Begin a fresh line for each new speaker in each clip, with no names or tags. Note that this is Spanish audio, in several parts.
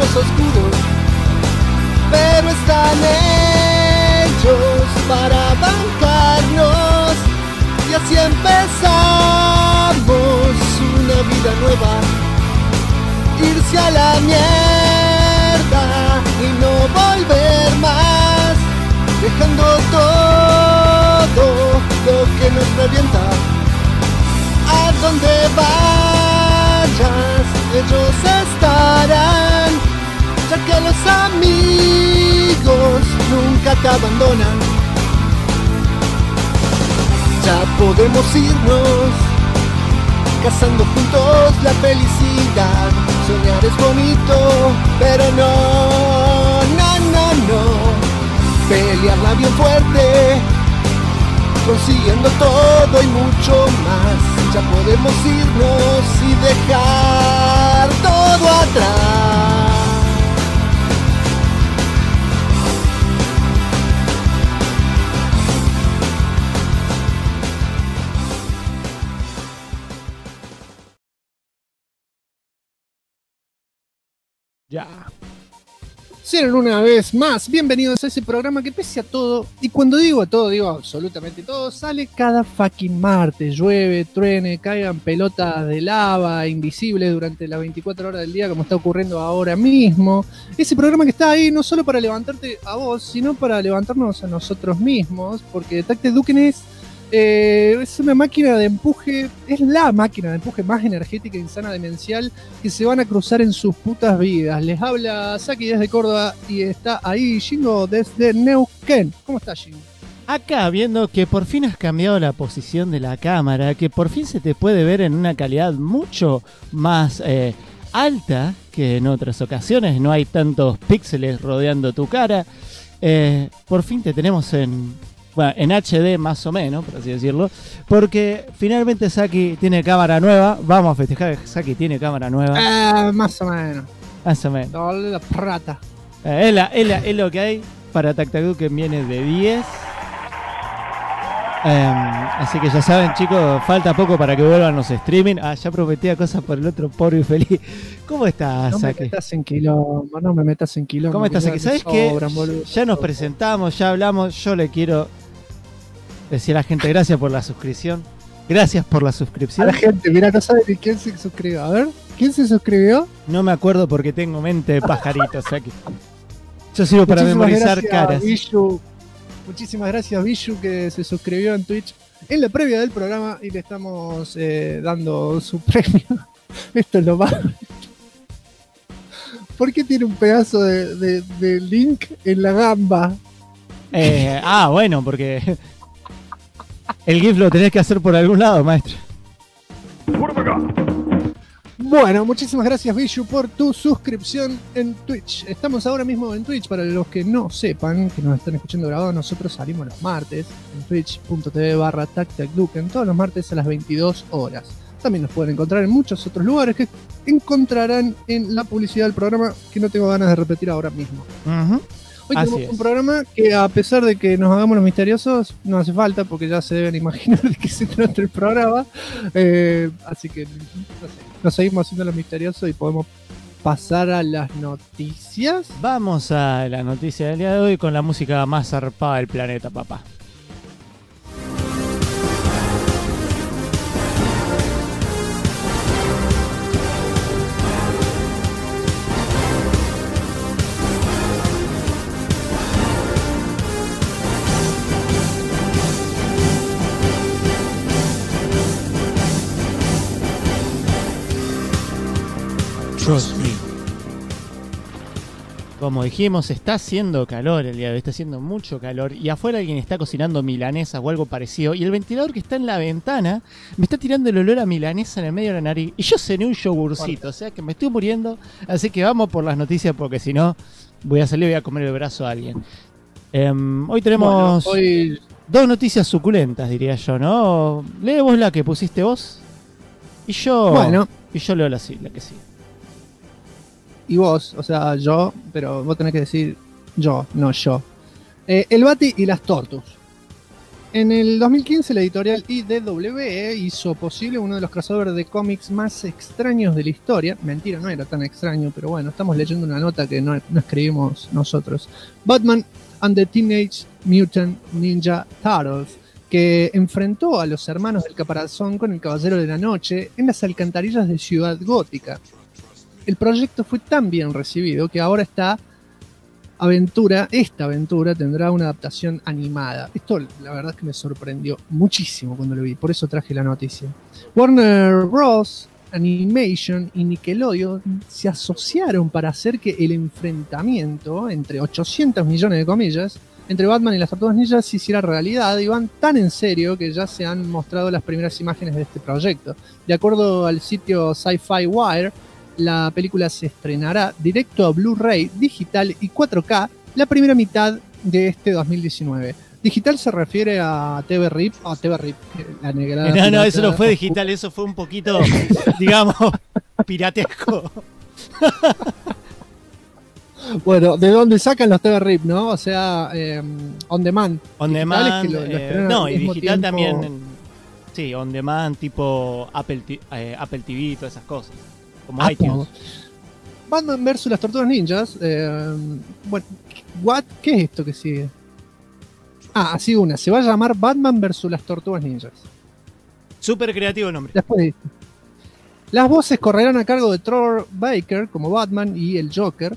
caminos oscuros, pero están hechos para bancarnos. Y así empezamos una vida nueva, irse a la mierda y no volver más, dejando todo lo que nos revienta. A donde vayas, ellos estarán, ya que los amigos nunca te abandonan. Ya podemos irnos, cazando juntos la felicidad. Soñar es bonito, pero no. Pelearla bien fuerte, consiguiendo todo y mucho más. Ya podemos irnos y dejar todo atrás.
Ya. Sean una vez más bienvenidos a ese programa que pese a todo, y cuando digo a todo, digo absolutamente todo, sale cada fucking martes. Llueve, truene, caigan pelotas de lava invisibles durante las 24 horas del día, como está ocurriendo ahora mismo. Ese programa que está ahí no solo para levantarte a vos, sino para levantarnos a nosotros mismos, porque Detective Duken es una máquina de empuje, es la máquina de empuje más energética, insana, demencial que se van a cruzar en sus putas vidas. Les habla Saki desde Córdoba y está ahí Shingo desde Neuquén. ¿Cómo estás, Shingo?
Acá viendo que por fin has cambiado la posición de la cámara, que por fin se te puede ver en una calidad mucho más alta que en otras ocasiones. No hay tantos píxeles rodeando tu cara. Por fin te tenemos en HD más o menos, por así decirlo, porque finalmente Saki tiene cámara nueva. Vamos a festejar que Saki tiene cámara nueva.
Más o menos.
Más o menos.
Dale la plata.
Es lo que hay para Tactacú, que viene de 10. Así que ya saben, chicos, falta poco para que vuelvan los streaming. Ya prometía cosas por el otro pobre y feliz. ¿Cómo estás,
Saki? No me metas en quilombo.
¿Cómo estás, Saki? ¿Sabes qué? Ya nos presentamos, ya hablamos. Yo le quiero decir a la gente gracias por la suscripción. Gracias por la suscripción.
A la gente, mira, no sabe ni quién se suscribió. A ver, ¿quién se suscribió?
No me acuerdo porque tengo mente de pajarito, Saki. Yo sirvo para memorizar caras.
Muchísimas gracias, Bishu, que se suscribió en Twitch en la previa del programa y le estamos dando su premio. Esto es lo más. ¿Por qué tiene un pedazo de Link en la gamba?
Bueno, porque el GIF lo tenés que hacer por algún lado, maestro.
Bueno, muchísimas gracias, Bishu, por tu suscripción en Twitch. Estamos ahora mismo en Twitch, para los que no sepan, que nos están escuchando grabado. Nosotros salimos los martes en twitch.tv/TacTacDuken, todos los martes a las 22 horas. También nos pueden encontrar en muchos otros lugares que encontrarán en la publicidad del programa, que no tengo ganas de repetir ahora mismo. Hoy tenemos un programa que, a pesar de que nos hagamos los misteriosos, no hace falta, porque ya se deben imaginar de qué se trata el programa. Así que, no sé, nos seguimos haciendo los misteriosos y podemos pasar a las noticias.
Vamos a la noticia del día de hoy con la música más zarpada del planeta, papá. Como dijimos, está haciendo calor el día de hoy, está haciendo mucho calor, y afuera alguien está cocinando milanesas o algo parecido, y el ventilador que está en la ventana me está tirando el olor a milanesa en el medio de la nariz, y yo cené un yogurcito, o sea que me estoy muriendo. Así que vamos por las noticias, porque si no voy a salir y voy a comer el brazo a alguien. Hoy tenemos dos noticias suculentas, diría yo, ¿no? Lee vos la que pusiste vos y yo leo la que sí.
Y vos, o sea, yo, pero vos tenés que decir yo, no yo. El Bati y las Tortus. En el 2015 la editorial IDW hizo posible uno de los crossovers de cómics más extraños de la historia. Mentira, no era tan extraño, pero bueno, estamos leyendo una nota que no escribimos nosotros. Batman and the Teenage Mutant Ninja Turtles, que enfrentó a los hermanos del Caparazón con el Caballero de la Noche en las alcantarillas de Ciudad Gótica. El proyecto fue tan bien recibido que ahora esta aventura tendrá una adaptación animada. Esto la verdad es que me sorprendió muchísimo cuando lo vi, por eso traje la noticia. Warner Bros. Animation y Nickelodeon se asociaron para hacer que el enfrentamiento entre 800 millones de comillas entre Batman y las Tortugas Ninja se hiciera realidad, y van tan en serio que ya se han mostrado las primeras imágenes de este proyecto. De acuerdo al sitio Sci-Fi Wire, la película se estrenará directo a Blu-ray, digital y 4K la primera mitad de este 2019. Digital se refiere a TV RIP, la negra.
No, eso no fue digital, eso fue un poquito, digamos, piratesco.
Bueno, ¿de dónde sacan los TV RIP, no? O sea, on demand.
On demand,
que
no, y digital tiempo. También, sí, on demand, tipo Apple TV, todas esas cosas. Como iTunes.
Batman vs las Tortugas Ninjas. Bueno, ¿qué es esto que sigue? Así una. Se va a llamar Batman vs las Tortugas Ninjas.
Súper creativo el nombre.
Después de esto. Las voces correrán a cargo de Troy Baker como Batman y el Joker.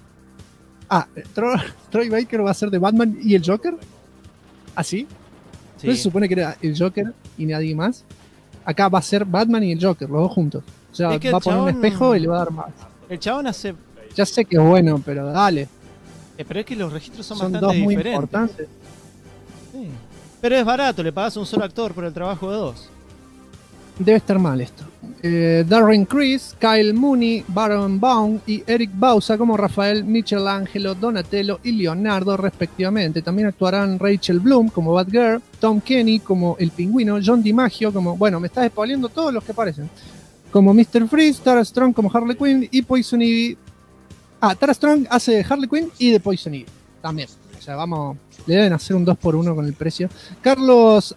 Troy Baker va a ser de Batman y el Joker. ¿Así? Sí. ¿No se supone que era el Joker y nadie más? Acá va a ser Batman y el Joker, los dos juntos. O sea, va a poner un espejo y le va a dar más.
El chabón hace...
Ya sé que es bueno, pero dale.
Pero es que los registros son
dos
bastante
muy
diferentes.
Importantes.
Sí. Pero es barato, le pagas a un solo actor por el trabajo de dos.
Debe estar mal esto. Darren Criss, Kyle Mooney, Baron Vaughn y Eric Bauza como Rafael, Michelangelo, Donatello y Leonardo respectivamente. También actuarán Rachel Bloom como Batgirl, Tom Kenny como El Pingüino, John DiMaggio como... Bueno, me estás spoileando todos los que aparecen. Como Mr. Freeze, Tara Strong como Harley Quinn y Poison Ivy. Tara Strong hace de Harley Quinn y de Poison Ivy también. O sea, vamos, le deben hacer un 2x1 con el precio. Carlos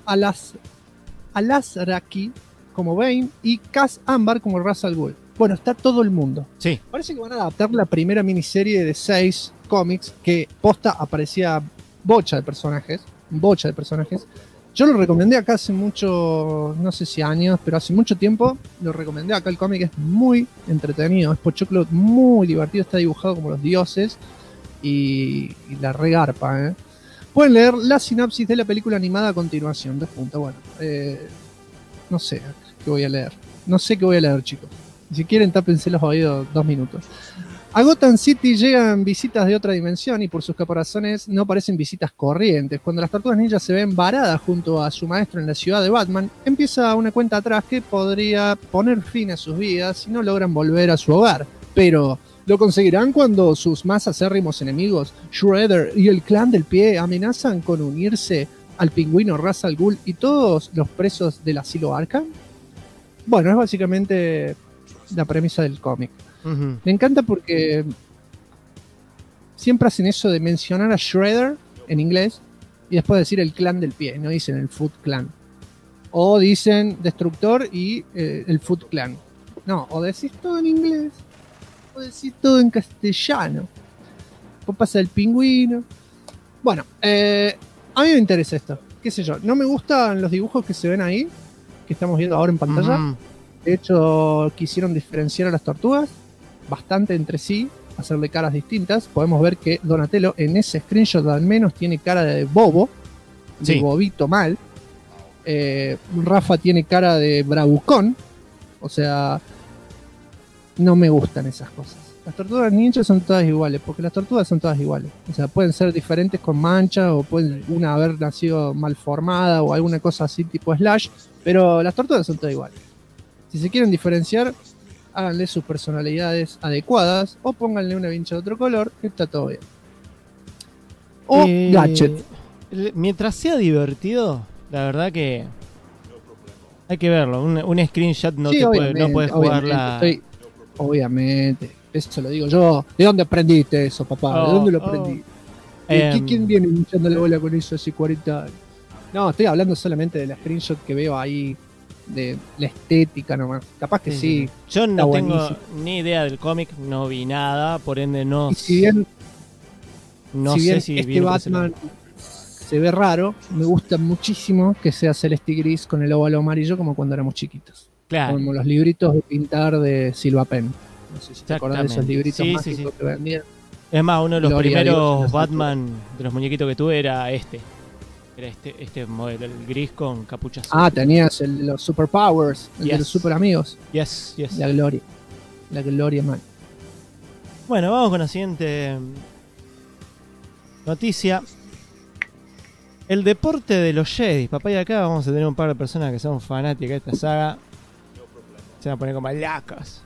Alasraki como Bane y Cass Ambar como Ra's al Ghul. Bueno, está todo el mundo.
Sí.
Parece que van a adaptar la primera miniserie de 6 cómics que posta aparecía bocha de personajes. Yo lo recomendé acá hace mucho, no sé si años, pero hace mucho tiempo lo recomendé acá. El cómic es muy entretenido, es pochoclo, muy divertido, está dibujado como los dioses y la regarpa, ¿eh? Pueden leer la sinopsis de la película animada a continuación. Bueno, no sé qué voy a leer. No sé qué voy a leer, chicos. Si quieren, tápense los oídos 2 minutos. A Gotham City llegan visitas de otra dimensión y por sus caparazones no parecen visitas corrientes. Cuando las Tortugas Ninjas se ven varadas junto a su maestro en la ciudad de Batman, empieza una cuenta atrás que podría poner fin a sus vidas si no logran volver a su hogar. Pero lo conseguirán cuando sus más acérrimos enemigos, Shredder y el Clan del Pie, amenazan con unirse al Pingüino, Ra's al Ghul y todos los presos del asilo Arkham. Bueno, es básicamente la premisa del cómic.
Uh-huh.
Me encanta porque siempre hacen eso de mencionar a Shredder en inglés y después decir el Clan del Pie, no dicen el Foot Clan. O dicen Destructor y el Foot Clan. No, o decís todo en inglés o decís todo en castellano. Después pasa el Pingüino. Bueno, a mí me interesa esto. Qué sé yo, no me gustan los dibujos que se ven ahí, que estamos viendo ahora en pantalla.
Uh-huh.
De hecho, quisieron diferenciar a las tortugas bastante entre sí, hacerle caras distintas. Podemos ver que Donatello en ese screenshot al menos tiene cara de bobo, de bobito mal. Rafa tiene cara de bravucón. O sea, no me gustan esas cosas. Las tortugas ninjas son todas iguales, porque las tortugas son todas iguales. O sea, pueden ser diferentes con manchas, o pueden una haber nacido mal formada, o alguna cosa así tipo Slash, pero las tortugas son todas iguales. Si se quieren diferenciar, háganle sus personalidades adecuadas, o pónganle una vincha de otro color, que está todo bien. O Gadget.
Mientras sea divertido, la verdad que hay que verlo. Un screenshot no puedes jugarla.
Obviamente, eso lo digo yo. ¿De dónde aprendiste eso, papá? ¿De dónde lo aprendí? ¿Quién viene hinchando la bola con eso hace 40 años? No, estoy hablando solamente de la screenshot que veo ahí, de la estética nomás. Capaz que sí.
Yo no tengo
buenísimo.
ni idea del cómic, no vi nada, por ende no,
Y si bien
no
si bien
sé si
este
vi lo que se
Batman se ve raro, me gusta muchísimo que sea celeste y gris con el óvalo amarillo como cuando éramos chiquitos.
Claro,
Como los libritos de pintar de Silva Pen. No sé si te acordás de esos
exactamente.
libritos
Sí,
mágicos que vendían.
es más, uno de los
Gloria a Dios en
primeros
las
Batman de los muñequitos que tuve era este. Era este modelo, el gris con capucha azul.
Ah, tenías los superpowers, el de
Yes.
los super amigos.
Yes.
La gloria. La gloria, man.
Bueno, vamos con la siguiente noticia. El deporte de los Jedi. Papá, y acá vamos a tener un par de personas que son fanáticas de esta saga. Se van a poner como lacas.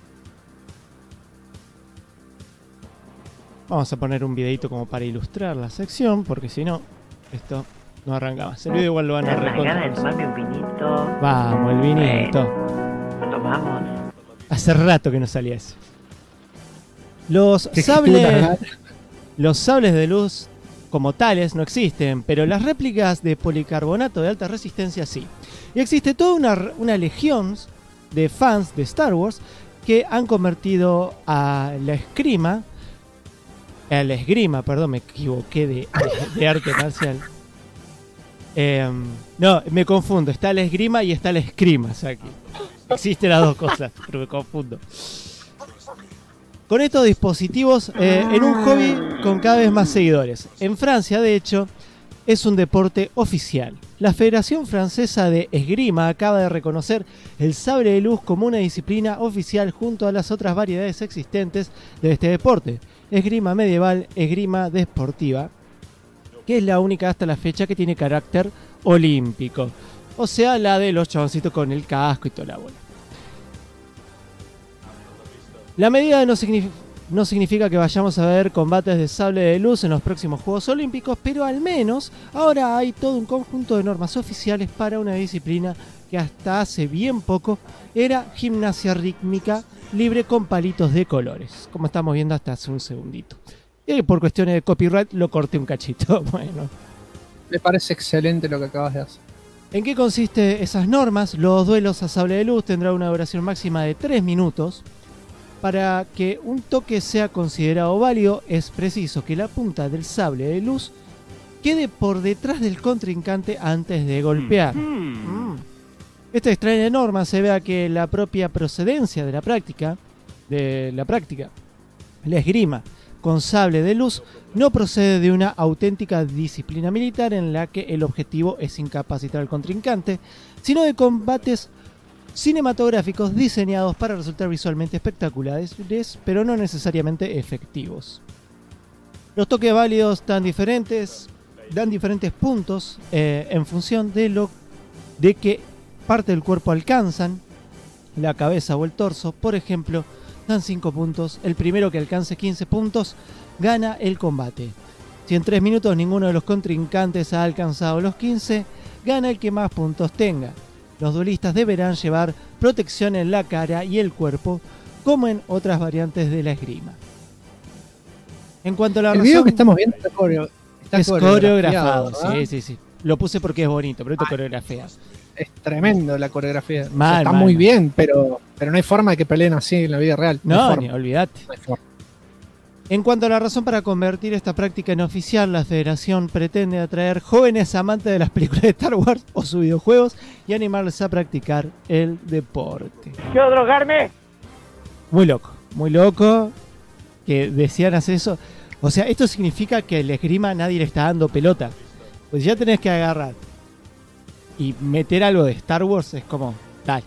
Vamos a poner un videito como para ilustrar la sección, porque si no, esto no arranca más. El video igual lo van a
ganas de
recontra.
tomarme un vinito.
Vamos, el vinito.
Lo tomamos.
Hace rato que no salía eso. Los
Qué
sables,
puta,
los sables de luz como tales no existen, pero las réplicas de policarbonato de alta resistencia sí. Y existe toda una legión de fans de Star Wars que han convertido a la esgrima, perdón, me equivoqué de arte marcial. No, me confundo, está la esgrima y está la escrima, o sea que existen las dos cosas, pero me confundo. Con estos dispositivos en un hobby con cada vez más seguidores. En Francia, de hecho, es un deporte oficial. La Federación Francesa de Esgrima acaba de reconocer el sable de luz como una disciplina oficial junto a las otras variedades existentes de este deporte. Esgrima medieval, esgrima deportiva, que es la única hasta la fecha que tiene carácter olímpico. O sea, la de los chaboncitos con el casco y toda la bola. La medida no significa que vayamos a ver combates de sable de luz en los próximos Juegos Olímpicos, pero al menos ahora hay todo un conjunto de normas oficiales para una disciplina que hasta hace bien poco era gimnasia rítmica libre con palitos de colores, como estamos viendo hasta hace un segundito. Y por cuestiones de copyright lo corté un cachito. Bueno.
Me parece excelente lo que acabas de hacer.
¿En qué consiste esas normas? Los duelos a sable de luz tendrán una duración máxima de 3 minutos. Para que un toque sea considerado válido, es preciso que la punta del sable de luz quede por detrás del contrincante antes de golpear. Esta extraña norma se ve a que la propia procedencia de la práctica, la esgrima con sable de luz, no procede de una auténtica disciplina militar en la que el objetivo es incapacitar al contrincante, sino de combates cinematográficos diseñados para resultar visualmente espectaculares, pero no necesariamente efectivos. Los toques válidos dan diferentes puntos en función de qué parte del cuerpo alcanzan, la cabeza o el torso. Por ejemplo, dan 5 puntos. El primero que alcance 15 puntos gana el combate. Si en 3 minutos ninguno de los contrincantes ha alcanzado los 15, gana el que más puntos tenga. Los duelistas deberán llevar protección en la cara y el cuerpo, como en otras variantes de la esgrima. En cuanto a la
El
razón,
video que estamos viendo está
es coreografiado.
¿verdad?
Sí. Lo puse porque es bonito, pero esto es coreografía.
Es tremendo la coreografía. O sea,
Mal,
está
mal,
muy
mal.
bien, pero no hay forma de que peleen así en la vida real.
No,
hay
ni
forma,
olvídate.
no hay forma.
En cuanto a la razón para convertir esta práctica en oficial, la federación pretende atraer jóvenes amantes de las películas de Star Wars o sus videojuegos y animarles a practicar el deporte.
¿Quiero drogarme?
Muy loco que decían hacer eso. O sea, esto significa que el esgrima nadie le está dando pelota. Pues ya tenés que agarrar y meter algo de Star Wars, es como, dale.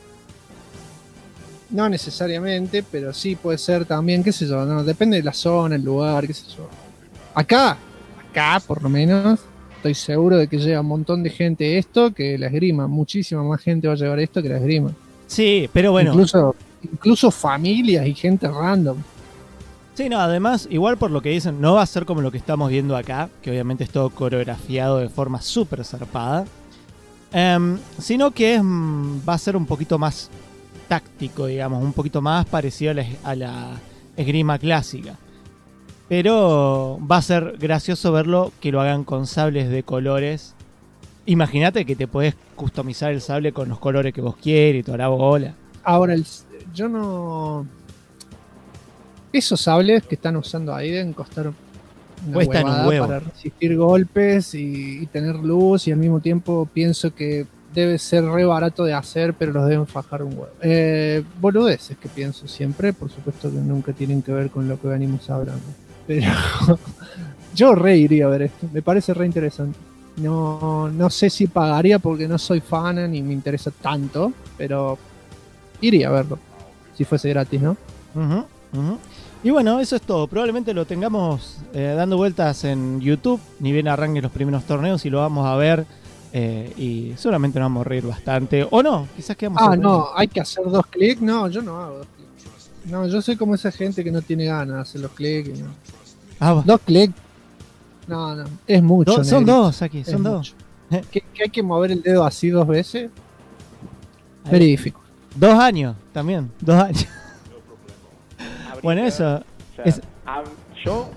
No necesariamente, pero sí puede ser también, qué sé yo, no, depende de la zona, el lugar, qué sé yo. Acá por lo menos, estoy seguro de que llega un montón de gente esto que la esgrima. Muchísima más gente va a llevar esto que la esgrima.
Sí, pero bueno.
Incluso familias y gente random.
Sí, no, además, igual por lo que dicen, no va a ser como lo que estamos viendo acá, que obviamente es todo coreografiado de forma súper zarpada, sino que va a ser un poquito más táctico, digamos, un poquito más parecido a la esgrima clásica. Pero va a ser gracioso verlo que lo hagan con sables de colores Imagínate que te podés customizar el sable con los colores que vos quieres y toda la bola.
Ahora, yo no... Esos sables que están usando ahí deben costar una
Cuestan un
huevada
huevo.
para resistir golpes y tener luz, y al mismo tiempo pienso que debe ser re barato de hacer, pero los deben fajar un huevo. Boludeces que pienso siempre, por supuesto que nunca tienen que ver con lo que venimos hablando. Pero yo re iría a ver esto, me parece re interesante. No sé si pagaría porque no soy fan ni me interesa tanto, pero iría a verlo si fuese gratis, ¿no?
Ujú, ujú. Y bueno, eso es todo. Probablemente lo tengamos dando vueltas en YouTube, ni bien arranquen los primeros torneos y lo vamos a ver. Y seguramente nos vamos a reír bastante. O no, quizás quedamos sorprendidos.
No, hay que hacer 2 clics. No, yo no hago 2 clics. No, yo soy como esa gente que no tiene ganas de hacer los clics. No.
Ah, va.
2 clics. No, es mucho.
Son
negro.
2 aquí,
Es
son 2.
mucho. Que hay que mover el dedo así 2 veces. Very difícil.
2 años también, 2 años. Bueno, eso.
O sea,
es-
yo...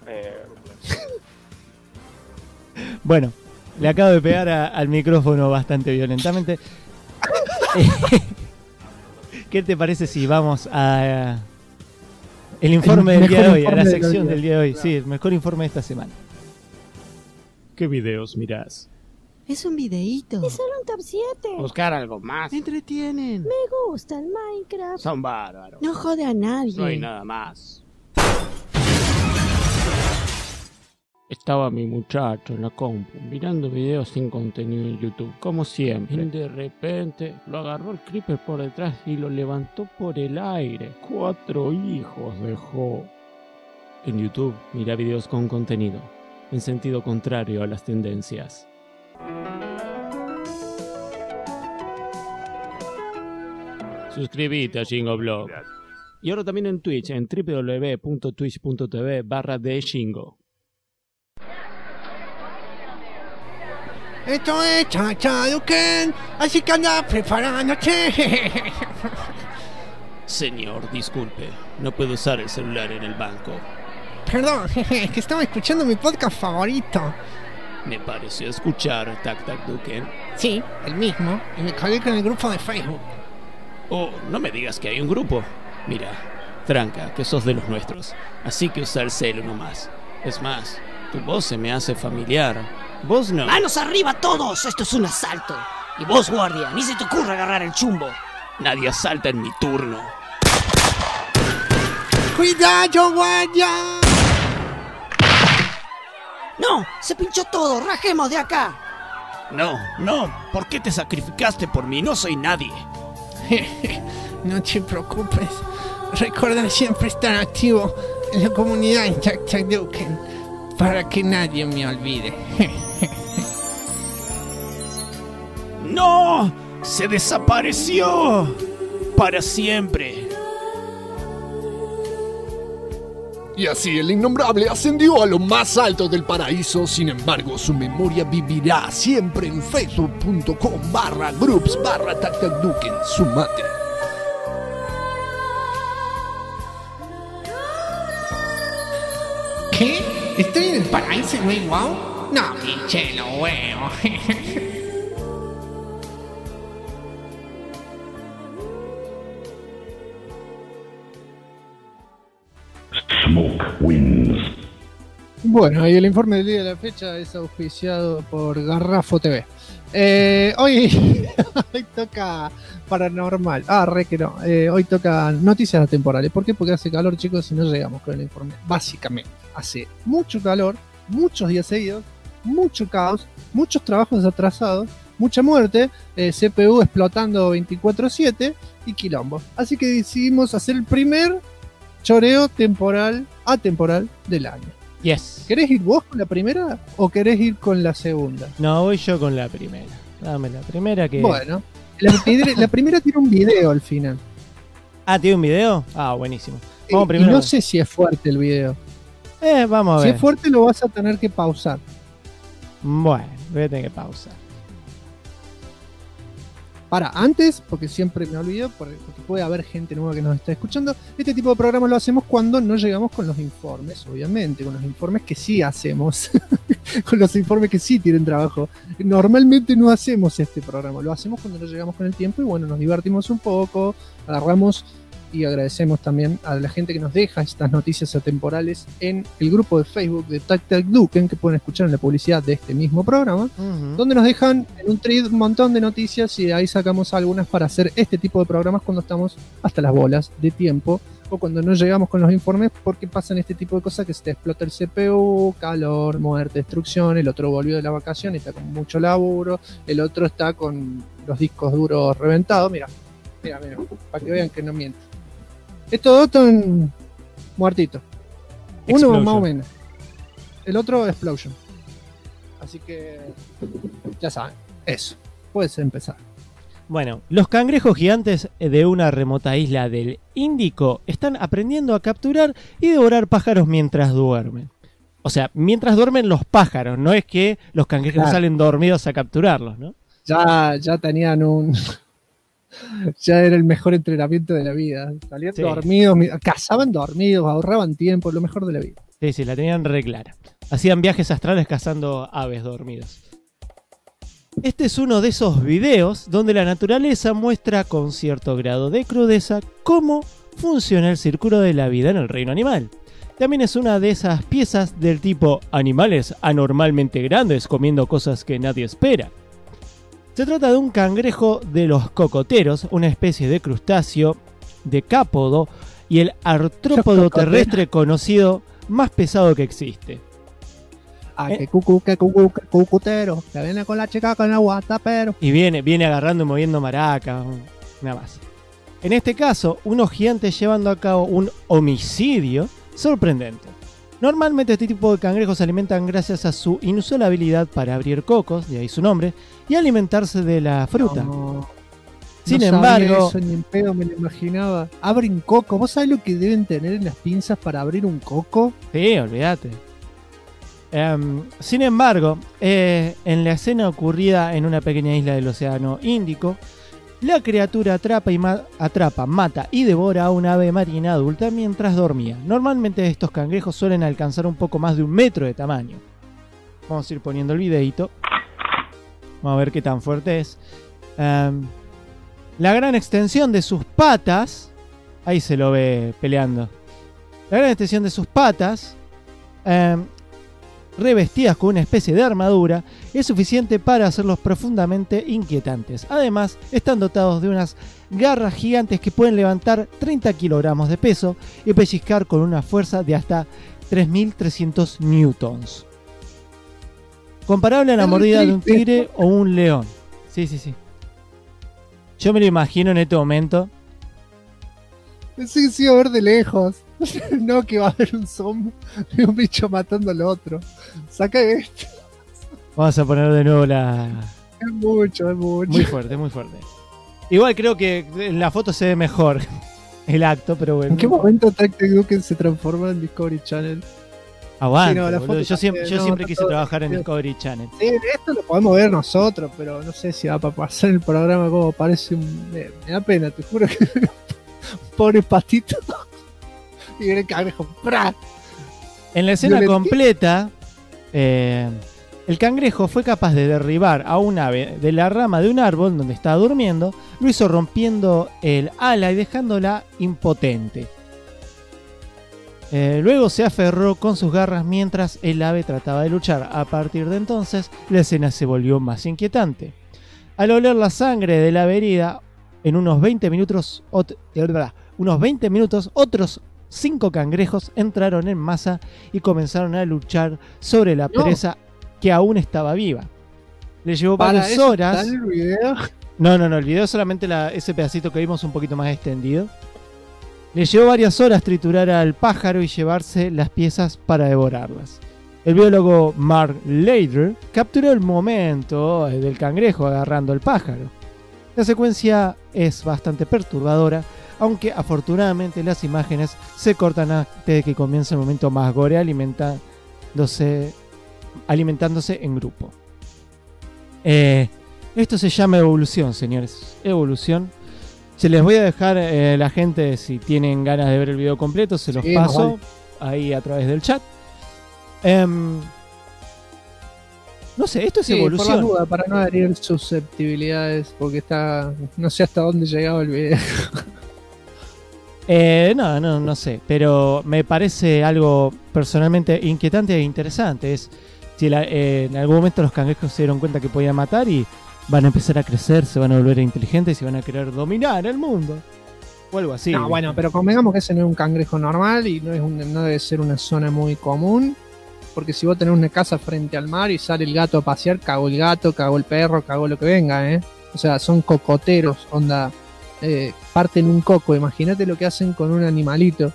Bueno, le acabo de pegar al micrófono bastante violentamente. ¿Qué te parece si vamos a el informe del día de hoy, a la
informe
sección del día de hoy?
Claro.
Sí, el mejor informe de esta semana. ¿Qué videos mirás?
Es un videíto.
Es solo un top 7.
Buscar algo más.
Entretienen.
Me gusta el Minecraft.
Son bárbaros.
No jode a nadie.
No hay nada más. Estaba mi muchacho en la compu mirando videos sin contenido en YouTube, como siempre. Y de repente lo agarró el creeper por detrás y lo levantó por el aire. 4 hijos dejó. En YouTube mira videos con contenido, en sentido contrario a las tendencias. Suscríbete a Shingo Y ahora también en Twitch, en www.twitch.tv/theshingo.
Esto es Chacha Duken, así que anda preparándote.
Señor, disculpe, no puedo usar el celular en el banco.
Perdón, que estaba escuchando mi podcast favorito.
Me pareció escuchar Tac Tac Duken.
Sí, el mismo, y me colgué con el grupo de Facebook.
Oh, no me digas que hay un grupo. Mira, tranca, que sos de los nuestros, así que usa el celu nomás. Es más, tu voz se me hace familiar. Vos no.
¡Manos arriba todos! Esto es un asalto. Y vos, guardia, ni se te ocurra agarrar el chumbo.
Nadie asalta en mi turno.
¡Cuidado, guardia!
¡No! ¡Se pinchó todo! ¡Rajemos de acá!
No, ¿por qué te sacrificaste por mí? No soy nadie.
No te preocupes. Recuerda siempre estar activo en la comunidad en Tac Tac Duken para que nadie me olvide.
¡No! ¡Se desapareció! Para siempre.
Y así el innombrable ascendió a lo más alto del paraíso. Sin embargo, su memoria vivirá siempre en facebook.com/groups/tactacduken. Sumate.
¿Qué? ¿Estoy en el paraíso y no hay wow? No, pinche lo huevo.
Smoke wins.
Bueno, y el informe del día de la fecha es auspiciado por Garrafo TV. Hoy toca paranormal. Re que no. Hoy toca noticias atemporales. ¿Por qué? Porque hace calor, chicos, y no llegamos con el informe. Básicamente, hace mucho calor, muchos días seguidos, mucho caos, muchos trabajos atrasados, mucha muerte, CPU explotando 24/7 y quilombo. Así que decidimos hacer el primer choreo atemporal del año.
Yes.
¿Querés ir vos con la primera o querés ir con la segunda?
No, voy yo con la primera. Dame la primera que...
Bueno, la primera tiene un video al final.
Ah, ¿tiene un video? Ah, buenísimo.
Y
Vamos primero.
no sé si es fuerte el video.
Vamos a
Si
ver.
es fuerte lo vas a tener que pausar.
Bueno, voy a tener que pausar.
Antes, porque siempre me olvido, porque puede haber gente nueva que nos está escuchando, este tipo de programas lo hacemos cuando no llegamos con los informes, obviamente, con los informes que sí hacemos, con los informes que sí tienen trabajo. Normalmente no hacemos este programa, lo hacemos cuando no llegamos con el tiempo y bueno, nos divertimos un poco, agarramos y agradecemos también a la gente que nos deja estas noticias atemporales en el grupo de Facebook de Tac Tac Duken, que pueden escuchar en la publicidad de este mismo programa, donde nos dejan en un thread un montón de noticias y ahí sacamos algunas para hacer este tipo de programas cuando estamos hasta las bolas de tiempo o cuando no llegamos con los informes porque pasan este tipo de cosas que se te explota el CPU, calor, muerte, destrucción, el otro volvió de la vacación y está con mucho laburo, el otro está con los discos duros reventados, mira, para que vean que no miento. Estos dos están muertitos. Uno más o menos. El otro Explosion. Así que ya saben, eso. Puedes empezar.
Bueno, los cangrejos gigantes de una remota isla del Índico están aprendiendo a capturar y devorar pájaros mientras duermen. O sea, mientras duermen los pájaros, no es que los cangrejos salen dormidos a capturarlos, ¿no?
Ya tenían ya era el mejor entrenamiento de la vida. Salían dormidos, cazaban dormidos, ahorraban tiempo, lo mejor de la vida.
Sí, la tenían re clara. Hacían viajes astrales cazando aves dormidas. Este es uno de esos videos donde la naturaleza muestra con cierto grado de crudeza cómo funciona el círculo de la vida en el reino animal. También es una de esas piezas del tipo animales anormalmente grandes comiendo cosas que nadie espera. Se trata de un cangrejo de los cocoteros, una especie de crustáceo decápodo y el artrópodo terrestre conocido más pesado que existe.
Que cucutero, que viene con la chica con el guatapero.
Y viene agarrando y moviendo maracas, nada más. En este caso, unos gigantes llevando a cabo un homicidio sorprendente. Normalmente este tipo de cangrejos se alimentan gracias a su inusual habilidad para abrir cocos, de ahí su nombre, y alimentarse de la fruta. Sin embargo,
eso, ni en pedo me lo imaginaba. Abren coco. ¿Vos sabés lo que deben tener en las pinzas para abrir un coco?
Sí, olvídate. Sin embargo, en la escena ocurrida en una pequeña isla del Océano Índico, la criatura atrapa, mata y devora a una ave marina adulta mientras dormía. Normalmente estos cangrejos suelen alcanzar un poco más de 1 metro de tamaño. Vamos a ir poniendo el videito. Vamos a ver qué tan fuerte es. La gran extensión de sus patas. Ahí se lo ve peleando. La gran extensión de sus patas, revestidas con una especie de armadura, es suficiente para hacerlos profundamente inquietantes. Además, están dotados de unas garras gigantes que pueden levantar 30 kilogramos de peso y pellizcar con una fuerza de hasta 3.300 newtons. Comparable a la mordida de un tigre o un león. Sí. Yo me lo imagino en este momento.
Sí, a ver de lejos. No, que va a haber un zombie y un bicho matando al otro. Saca esto.
Vamos a poner de nuevo la...
Es mucho.
Muy fuerte. Igual creo que en la foto se ve mejor el acto, pero bueno.
¿En qué momento Tac Tac Duken se transforma en Discovery Channel?
Aguanta, sí, no, yo siempre quise trabajar en Discovery Channel.
Sí, esto lo podemos ver nosotros, pero no sé si va a pasar el programa como parece un... Me da pena, te juro que... Pobre patito. Y viene el cangrejo. ¡Pra!
En la escena completa, el cangrejo fue capaz de derribar a un ave de la rama de un árbol donde estaba durmiendo. Lo hizo rompiendo el ala y dejándola impotente. Luego se aferró con sus garras mientras el ave trataba de luchar. A partir de entonces, la escena se volvió más inquietante. Al oler la sangre de la herida, en unos 20 minutos, otros 5 cangrejos entraron en masa y comenzaron a luchar sobre la presa que aún estaba viva. Le llevó varias horas.
¿Está en el video?
No, el video es solamente ese pedacito que vimos un poquito más extendido. Le llevó varias horas triturar al pájaro y llevarse las piezas para devorarlas. El biólogo Mark Lader capturó el momento del cangrejo agarrando al pájaro. La secuencia es bastante perturbadora, aunque afortunadamente las imágenes se cortan antes de que comience el momento más gore, alimentándose en grupo. Esto se llama evolución, señores. Evolución. Se les voy a dejar la gente, si tienen ganas de ver el video completo, se los paso ahí a través del chat. No sé, esto es evolución.
Por la duda, para no herir susceptibilidades, porque no sé hasta dónde llegaba el video.
No sé, pero me parece algo personalmente inquietante e interesante. Es si en algún momento los cangrejos se dieron cuenta que podían matar y van a empezar a crecer, se van a volver inteligentes y van a querer dominar el mundo. O algo así.
No, bueno, pero convengamos que ese no es un cangrejo normal y no debe ser una zona muy común. Porque si vos tenés una casa frente al mar y sale el gato a pasear, cagó el gato, cagó el perro, cagó lo que venga, ¿eh? O sea, son cocoteros, onda, parten un coco. Imagínate lo que hacen con un animalito.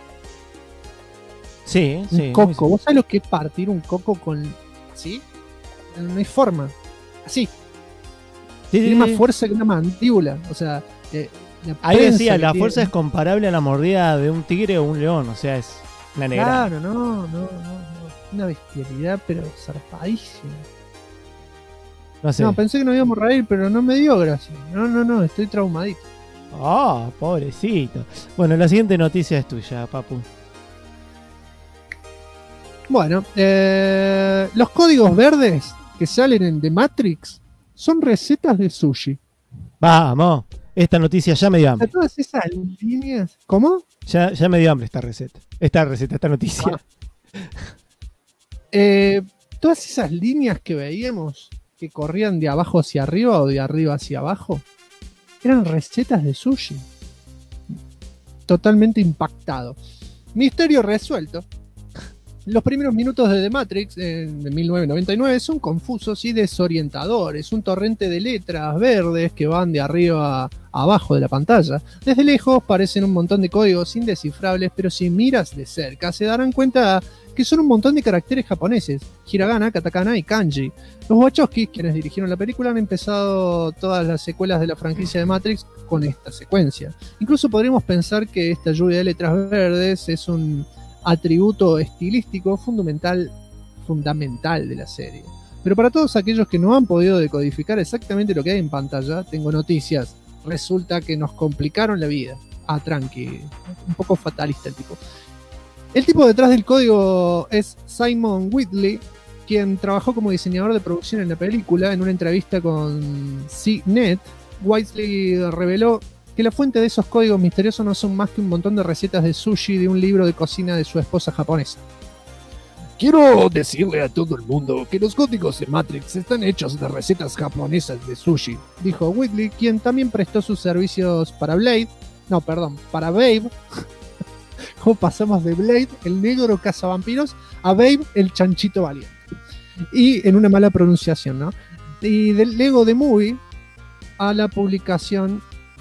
Sí,
un coco. ¿Vos sabés lo que es partir un coco con... ¿Así? No hay forma. Así. Tiene más fuerza que una mandíbula. O sea...
ahí decía, la fuerza es comparable a la mordida de un tigre o un león. O sea, es una negra.
Claro, no. Una bestialidad, pero zarpadísima.
No sé.
No, pensé que nos íbamos a reír, pero no me dio gracia. No, estoy traumadito.
Ah, pobrecito. Bueno, la siguiente noticia es tuya, papu.
Bueno, los códigos verdes que salen en The Matrix son recetas de sushi.
Vamos, esta noticia ya me dio hambre.
Todas esas líneas. ¿Cómo?
Ya me dio hambre esta receta. Esta noticia.
Todas esas líneas que veíamos que corrían de abajo hacia arriba o de arriba hacia abajo eran recetas de sushi. Totalmente impactado. Misterio resuelto. Los primeros minutos de The Matrix de 1999 son confusos y desorientadores. Un torrente de letras verdes que van de arriba a abajo de la pantalla. Desde lejos parecen un montón de códigos indescifrables, pero si miras de cerca se darán cuenta que son un montón de caracteres japoneses: hiragana, katakana y kanji. Los Wachowski, quienes dirigieron la película, han empezado todas las secuelas de la franquicia de Matrix con esta secuencia. Incluso podríamos pensar que esta lluvia de letras verdes es un atributo estilístico fundamental de la serie. Pero para todos aquellos que no han podido decodificar exactamente lo que hay en pantalla, tengo noticias. Resulta que nos complicaron la vida. Tranqui, un poco fatalista el tipo. El tipo detrás del código es Simon Whitley, quien trabajó como diseñador de producción en la película. En una entrevista con CNET, Whitley reveló que la fuente de esos códigos misteriosos no son más que un montón de recetas de sushi de un libro de cocina de su esposa japonesa.
Quiero decirle a todo el mundo que los códigos de Matrix están hechos de recetas japonesas de sushi,
dijo Whitley, quien también prestó sus servicios para para Babe. ¿Cómo pasamos de Blade, el negro cazavampiros, a Babe, el chanchito valiente? Y en una mala pronunciación, ¿no? Y del Lego de Movie a la publicación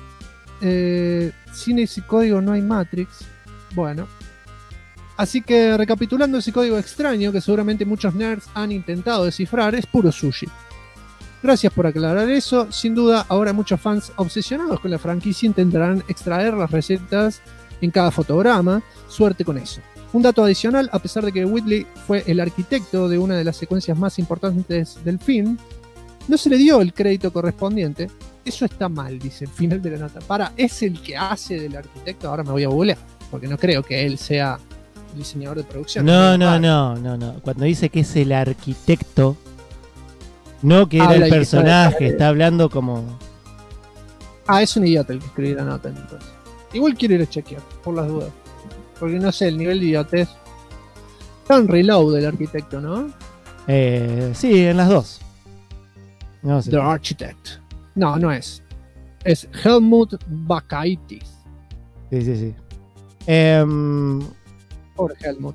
sin ese código no hay Matrix. Bueno, así que recapitulando, ese código extraño que seguramente muchos nerds han intentado descifrar es puro sushi. Gracias por aclarar eso. Sin duda, ahora muchos fans obsesionados con la franquicia intentarán extraer las recetas en cada fotograma. Suerte con eso. Un dato adicional: a pesar de que Whitley fue el arquitecto de una de las secuencias más importantes del film, no se le dio el crédito correspondiente. Eso está mal, dice el final de la nota. ¿Es el que hace del arquitecto? Ahora me voy a googlear, porque no creo que él sea el diseñador de producción.
No. Cuando dice que es el arquitecto, no que era el personaje, está hablando como...
Es un idiota el que escribió la nota, entonces. Igual quiero ir a chequear, por las dudas. Porque no sé, el nivel de idiotez... Está en Reload el arquitecto, ¿no?
Sí, en las dos. No sé.
The Architect. No es. Es Helmut Bakaitis.
Sí.
Pobre Helmut.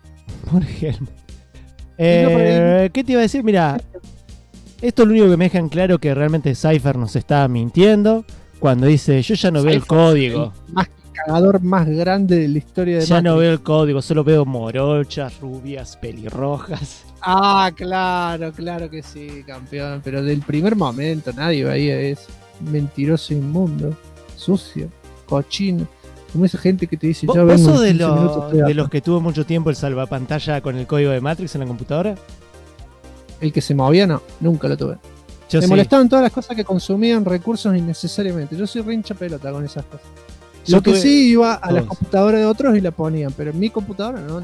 ¿Qué te iba a decir? Mira, esto es lo único que me deja en claro que realmente Cypher nos está mintiendo cuando dice: yo ya no veo el código.
El cagador más grande de la historia de
Ya
Matrix.
no veo el código, solo veo morochas, rubias, pelirrojas.
Claro que sí, campeón. Pero del primer momento nadie veía eso. Mentiroso, inmundo, sucio, cochino. Como esa gente que te dice:
¿Vos sos de los que tuvo mucho tiempo el salvapantalla con el código de Matrix en la computadora?
El que se movía, no, nunca lo tuve. Me molestaban todas las cosas que consumían recursos innecesariamente. Yo soy re hincha pelota con esas cosas. Lo que sí iba a las computadoras de otros y la ponían, pero en mi computadora no.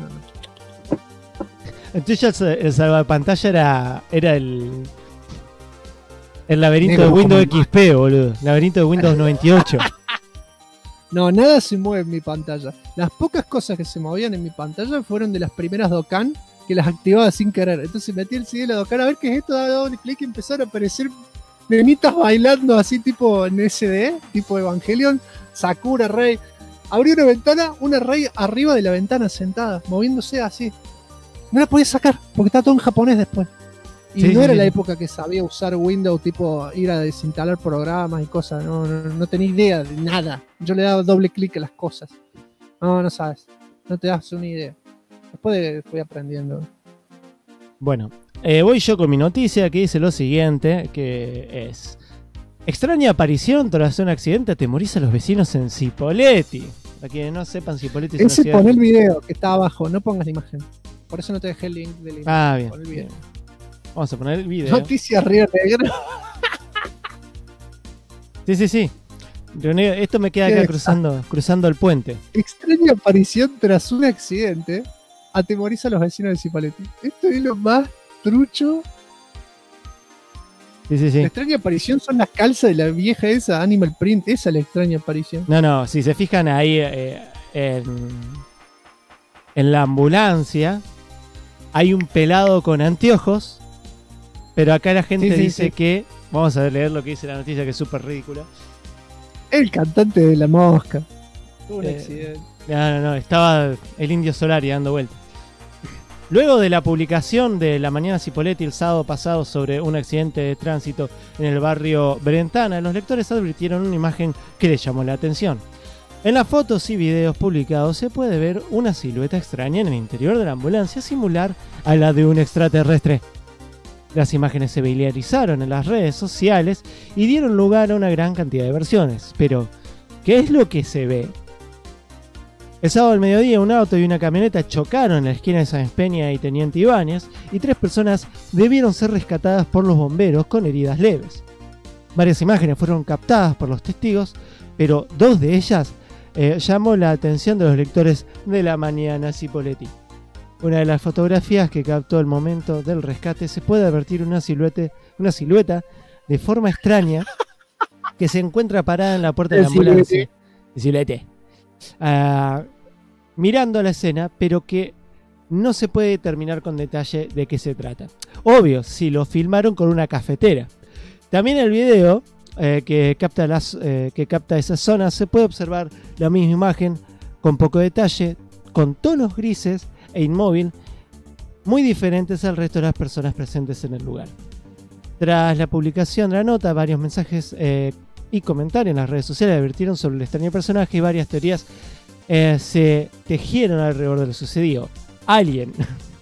Entonces el salvapantalla era el laberinto de Windows XP, boludo. Laberinto de Windows 98.
No, nada se mueve en mi pantalla. Las pocas cosas que se movían en mi pantalla fueron de las primeras Dokkan que las activaba sin querer. Entonces metí el CD de la Dokkan a ver qué es esto, daba doble clic y empezaron a aparecer nenitas bailando así tipo en SD, tipo Evangelion, Sakura, Rey. Abrí una ventana, una Rey arriba de la ventana sentada, moviéndose así. No la podía sacar, porque está todo en japonés después. Y no era la época que sabía usar Windows, tipo ir a desinstalar programas y cosas. No tenía idea de nada. Yo le daba doble clic a las cosas. No sabes. No te das una idea. Después fui aprendiendo.
Bueno, voy yo con mi noticia que dice lo siguiente, que es: extraña aparición tras un accidente atemoriza a los vecinos en Cipolletti. Para quienes no sepan, Cipolletti es una ciudad...
Pon el video que está abajo, no pongas la imagen. Por eso no te dejé el link del
imagen. Bien. Vamos a poner el video.
Noticias Río Negro.
Sí. Esto me queda acá cruzando el puente.
Extraña aparición tras un accidente atemoriza a los vecinos de Cipolletti. Esto es lo más trucho.
Sí.
La extraña aparición son las calzas de la vieja esa, Animal Print. Esa es la extraña aparición.
No, si se fijan ahí en la ambulancia hay un pelado con anteojos. Pero acá la gente dice que... Vamos a leer lo que dice la noticia, que es súper ridícula.
El cantante de La Mosca. Tuvo un accidente.
No, estaba el Indio Solari dando vueltas. Luego de la publicación de La Mañana Cipolletti el sábado pasado sobre un accidente de tránsito en el barrio Brentana, los lectores advirtieron una imagen que les llamó la atención. En las fotos y videos publicados se puede ver una silueta extraña en el interior de la ambulancia similar a la de un extraterrestre. Las imágenes se viralizaron en las redes sociales y dieron lugar a una gran cantidad de versiones. Pero, ¿qué es lo que se ve? El sábado al mediodía, un auto y una camioneta chocaron en la esquina de Sáenz Peña y Teniente Ibáñez y 3 personas debieron ser rescatadas por los bomberos con heridas leves. Varias imágenes fueron captadas por los testigos, pero 2 de ellas llamó la atención de los lectores de La Mañana Cipolletti. Una de las fotografías que captó el momento del rescate se puede advertir una silueta de forma extraña que se encuentra parada en la puerta de la ambulancia. Mirando la escena, pero que no se puede determinar con detalle de qué se trata. Obvio, si lo filmaron con una cafetera. También el video que capta esa zona se puede observar la misma imagen con poco detalle, con tonos grises e inmóvil, muy diferentes al resto de las personas presentes en el lugar. Tras la publicación de la nota, varios mensajes y comentarios en las redes sociales advirtieron sobre el extraño personaje y varias teorías se tejieron alrededor de lo sucedido. Alien,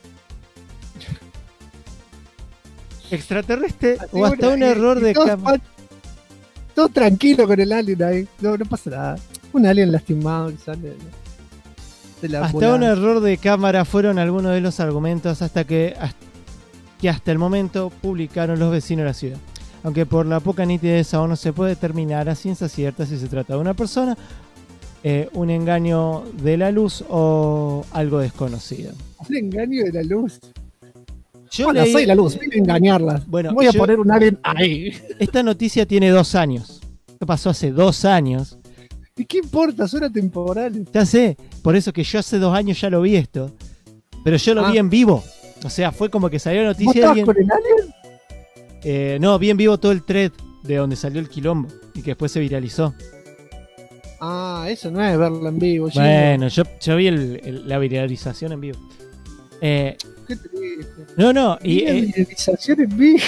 extraterrestre o hasta un error de cámara.
Todo tranquilo con el alien ahí, no pasa nada. Un alien lastimado que sale de la
hasta
ambulancia.
Un error de cámara fueron algunos de los argumentos hasta el momento publicaron los vecinos de la ciudad. Aunque por la poca nitidez aún no se puede determinar a ciencia cierta si se trata de una persona, un engaño de la luz o algo desconocido.
Un engaño de la luz.
Yo
Hola, soy la luz, voy a engañarlas.
Bueno,
voy a poner un alien ahí.
Esta noticia tiene 2 años. Esto pasó hace 2 años.
¿Y qué importa? Son atemporales.
Ya sé, por eso que yo hace 2 años ya lo vi esto. Pero yo lo vi en vivo. O sea, fue como que salió la noticia.
¿Vos estabas con el alien?
No, vi en vivo todo el thread de donde salió el quilombo y que después se viralizó.
Ah, eso no es verlo en vivo.
Bueno, yo vi la viralización en vivo.
Qué triste.
No,
y la viralización en vivo.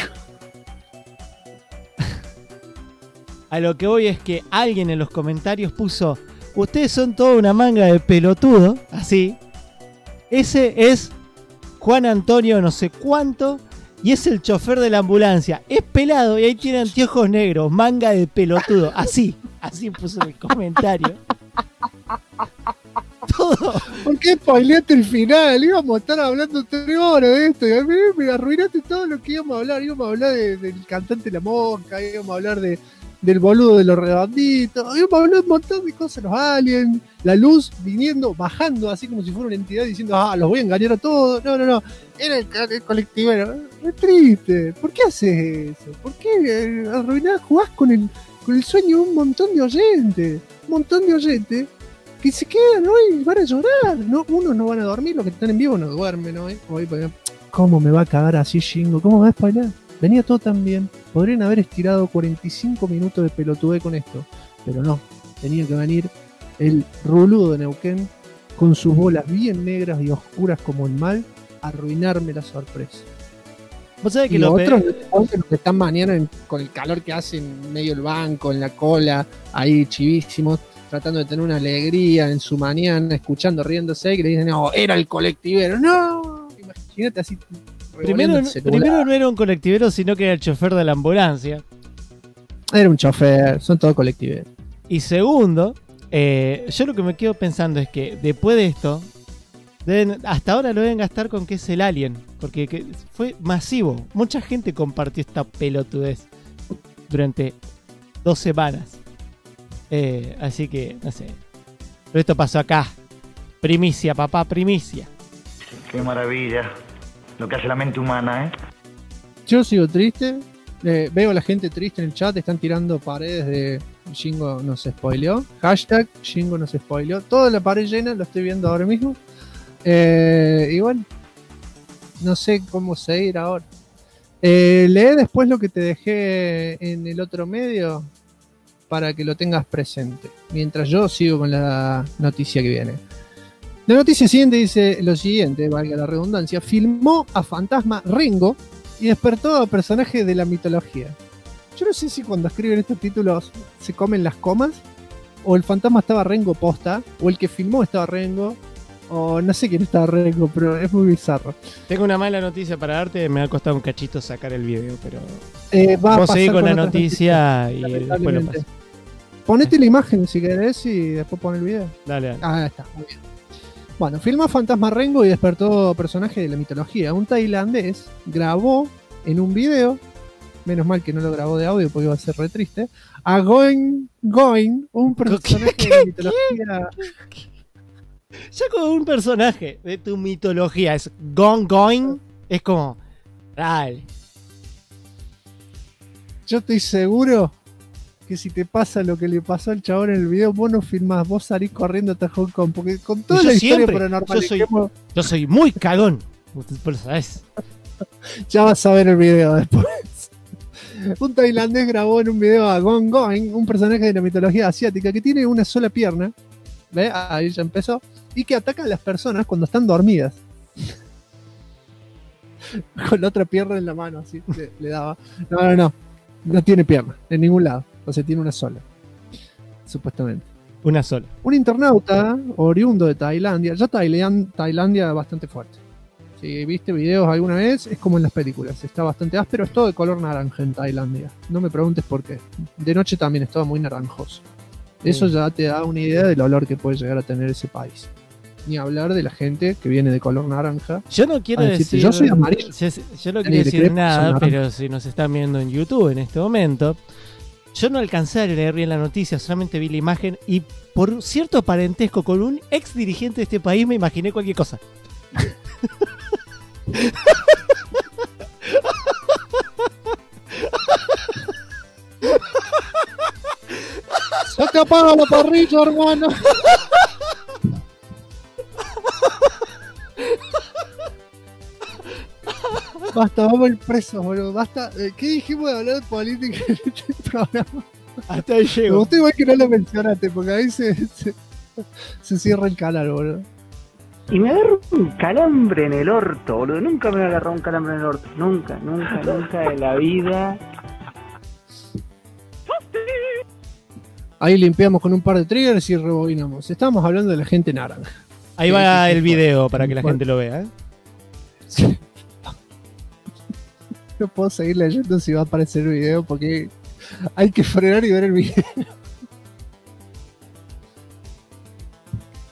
A lo que voy es que alguien en los comentarios puso: ustedes son toda una manga de pelotudo, así. Ese es Juan Antonio no sé cuánto y es el chofer de la ambulancia. Es pelado y ahí tiene anteojos negros, manga de pelotudo, así puso en el comentario. todo.
¿Por qué spoileaste el final? Íbamos a estar hablando 3 horas de esto y a mí me arruinaste todo lo que íbamos a hablar. Íbamos a hablar del cantante La Mosca, íbamos a hablar del boludo de los redonditos, íbamos a hablar de un montón de cosas, los aliens, la luz viniendo, bajando así como si fuera una entidad diciendo, los voy a engañar a todos. No, era el colectivero. Es triste. ¿Por qué haces eso? ¿Por qué arruinás, jugás con el sueño de un montón de oyentes? Un montón de oyentes que se quedan hoy y van a llorar. No, unos no van a dormir, los que están en vivo no duermen hoy. ¿Cómo me va a cagar así Shingo? ¿Cómo me va a spoiler? Venía todo tan bien. Podrían haber estirado 45 minutos de pelotudé con esto. Pero no. Tenía que venir el ruludo de Neuquén con sus bolas bien negras y oscuras como el mal a arruinarme la sorpresa.
¿Vos sabés que
los otros que están mañana con el calor que hace en medio del banco, en la cola, ahí chivísimos, tratando de tener una alegría en su mañana, escuchando, riéndose, y que le dicen, no, era el colectivero. No, imagínate así.
Primero no era un colectivero, sino que era el chofer de la ambulancia.
Era un chofer, son todos colectiveros.
Y segundo, yo lo que me quedo pensando es que después de esto, hasta ahora lo deben gastar con que es el Alien, porque fue masivo. Mucha gente compartió esta pelotudez durante 2 semanas. Así que, no sé. Pero esto pasó acá. Primicia, papá, primicia.
Qué maravilla. Lo que hace la mente humana, ¿eh?
Yo sigo triste. Veo a la gente triste en el chat. Están tirando paredes de Shingo nos spoileó. Hashtag Shingo nos spoileó. Toda la pared llena, lo estoy viendo ahora mismo. Igual, no sé cómo seguir ahora. Lee después lo que te dejé en el otro medio para que lo tengas presente. Mientras yo sigo con la noticia que viene. La noticia siguiente dice lo siguiente, valga la redundancia: filmó a Fantasma Rengo y despertó a personajes de la mitología. Yo no sé si cuando escriben estos títulos se comen las comas, o el fantasma estaba Rengo posta, o el que filmó estaba Rengo, o no sé quién estaba Rengo, pero es muy bizarro.
Tengo una mala noticia para darte, me ha costado un cachito sacar el video, pero
vos
seguís con la noticia y después lo paso.
Ponete la imagen si querés y después pon el video.
Dale.
Ah, está, muy bien. Bueno, filmó a Fantasma Rengo y despertó personaje de la mitología. Un tailandés grabó en un video, menos mal que no lo grabó de audio porque iba a ser re triste, a Going, un personaje de la mitología.
Ya como un personaje de tu mitología es Going, es como, dale.
Yo estoy seguro que si te pasa lo que le pasó al chabón en el video, vos no filmás, vos salís corriendo hasta Hong Kong, porque con toda la historia paranormal
yo soy muy cagón, vos lo sabés.
Ya vas a ver el video después. Un tailandés grabó en un video a Going, un personaje de la mitología asiática que tiene una sola pierna, ¿ve? Ahí ya empezó, y que ataca a las personas cuando están dormidas. Con la otra pierna en la mano, así le daba. No tiene pierna en ningún lado. O sea, tiene una sola, supuestamente.
Una sola.
Un internauta oriundo de Tailandia. Ya Tailandia es bastante fuerte. Si viste videos alguna vez, es como en las películas. Está bastante áspero. Es todo de color naranja en Tailandia. No me preguntes por qué. De noche también es todo muy naranjoso. Eso ya te da una idea del olor que puede llegar a tener ese país. Ni hablar de la gente que viene de color naranja.
Yo no quiero decir...
Yo soy amarillo.
Yo no quiero decir nada, pero si nos están viendo en YouTube en este momento... Yo no alcancé a leer bien la noticia, solamente vi la imagen y por cierto parentesco con un ex dirigente de este país me imaginé cualquier cosa.
¡Se te apaga la parrilla, hermano! Basta, vamos a ir presos, boludo. Basta. ¿Qué dijimos de hablar de política en este programa?
Hasta ahí llego.
Me gustó igual que no lo mencionaste, porque ahí se cierra el canal, boludo.
Y me agarro un calambre en el orto, boludo. Nunca me agarró un calambre en el orto. Nunca de la vida.
Ahí limpiamos con un par de triggers y rebobinamos. Estábamos hablando de la gente naranja.
Ahí va el video para que la gente lo vea, ¿eh?
Sí. No puedo seguir leyendo si va a aparecer el video porque hay que frenar y ver el video.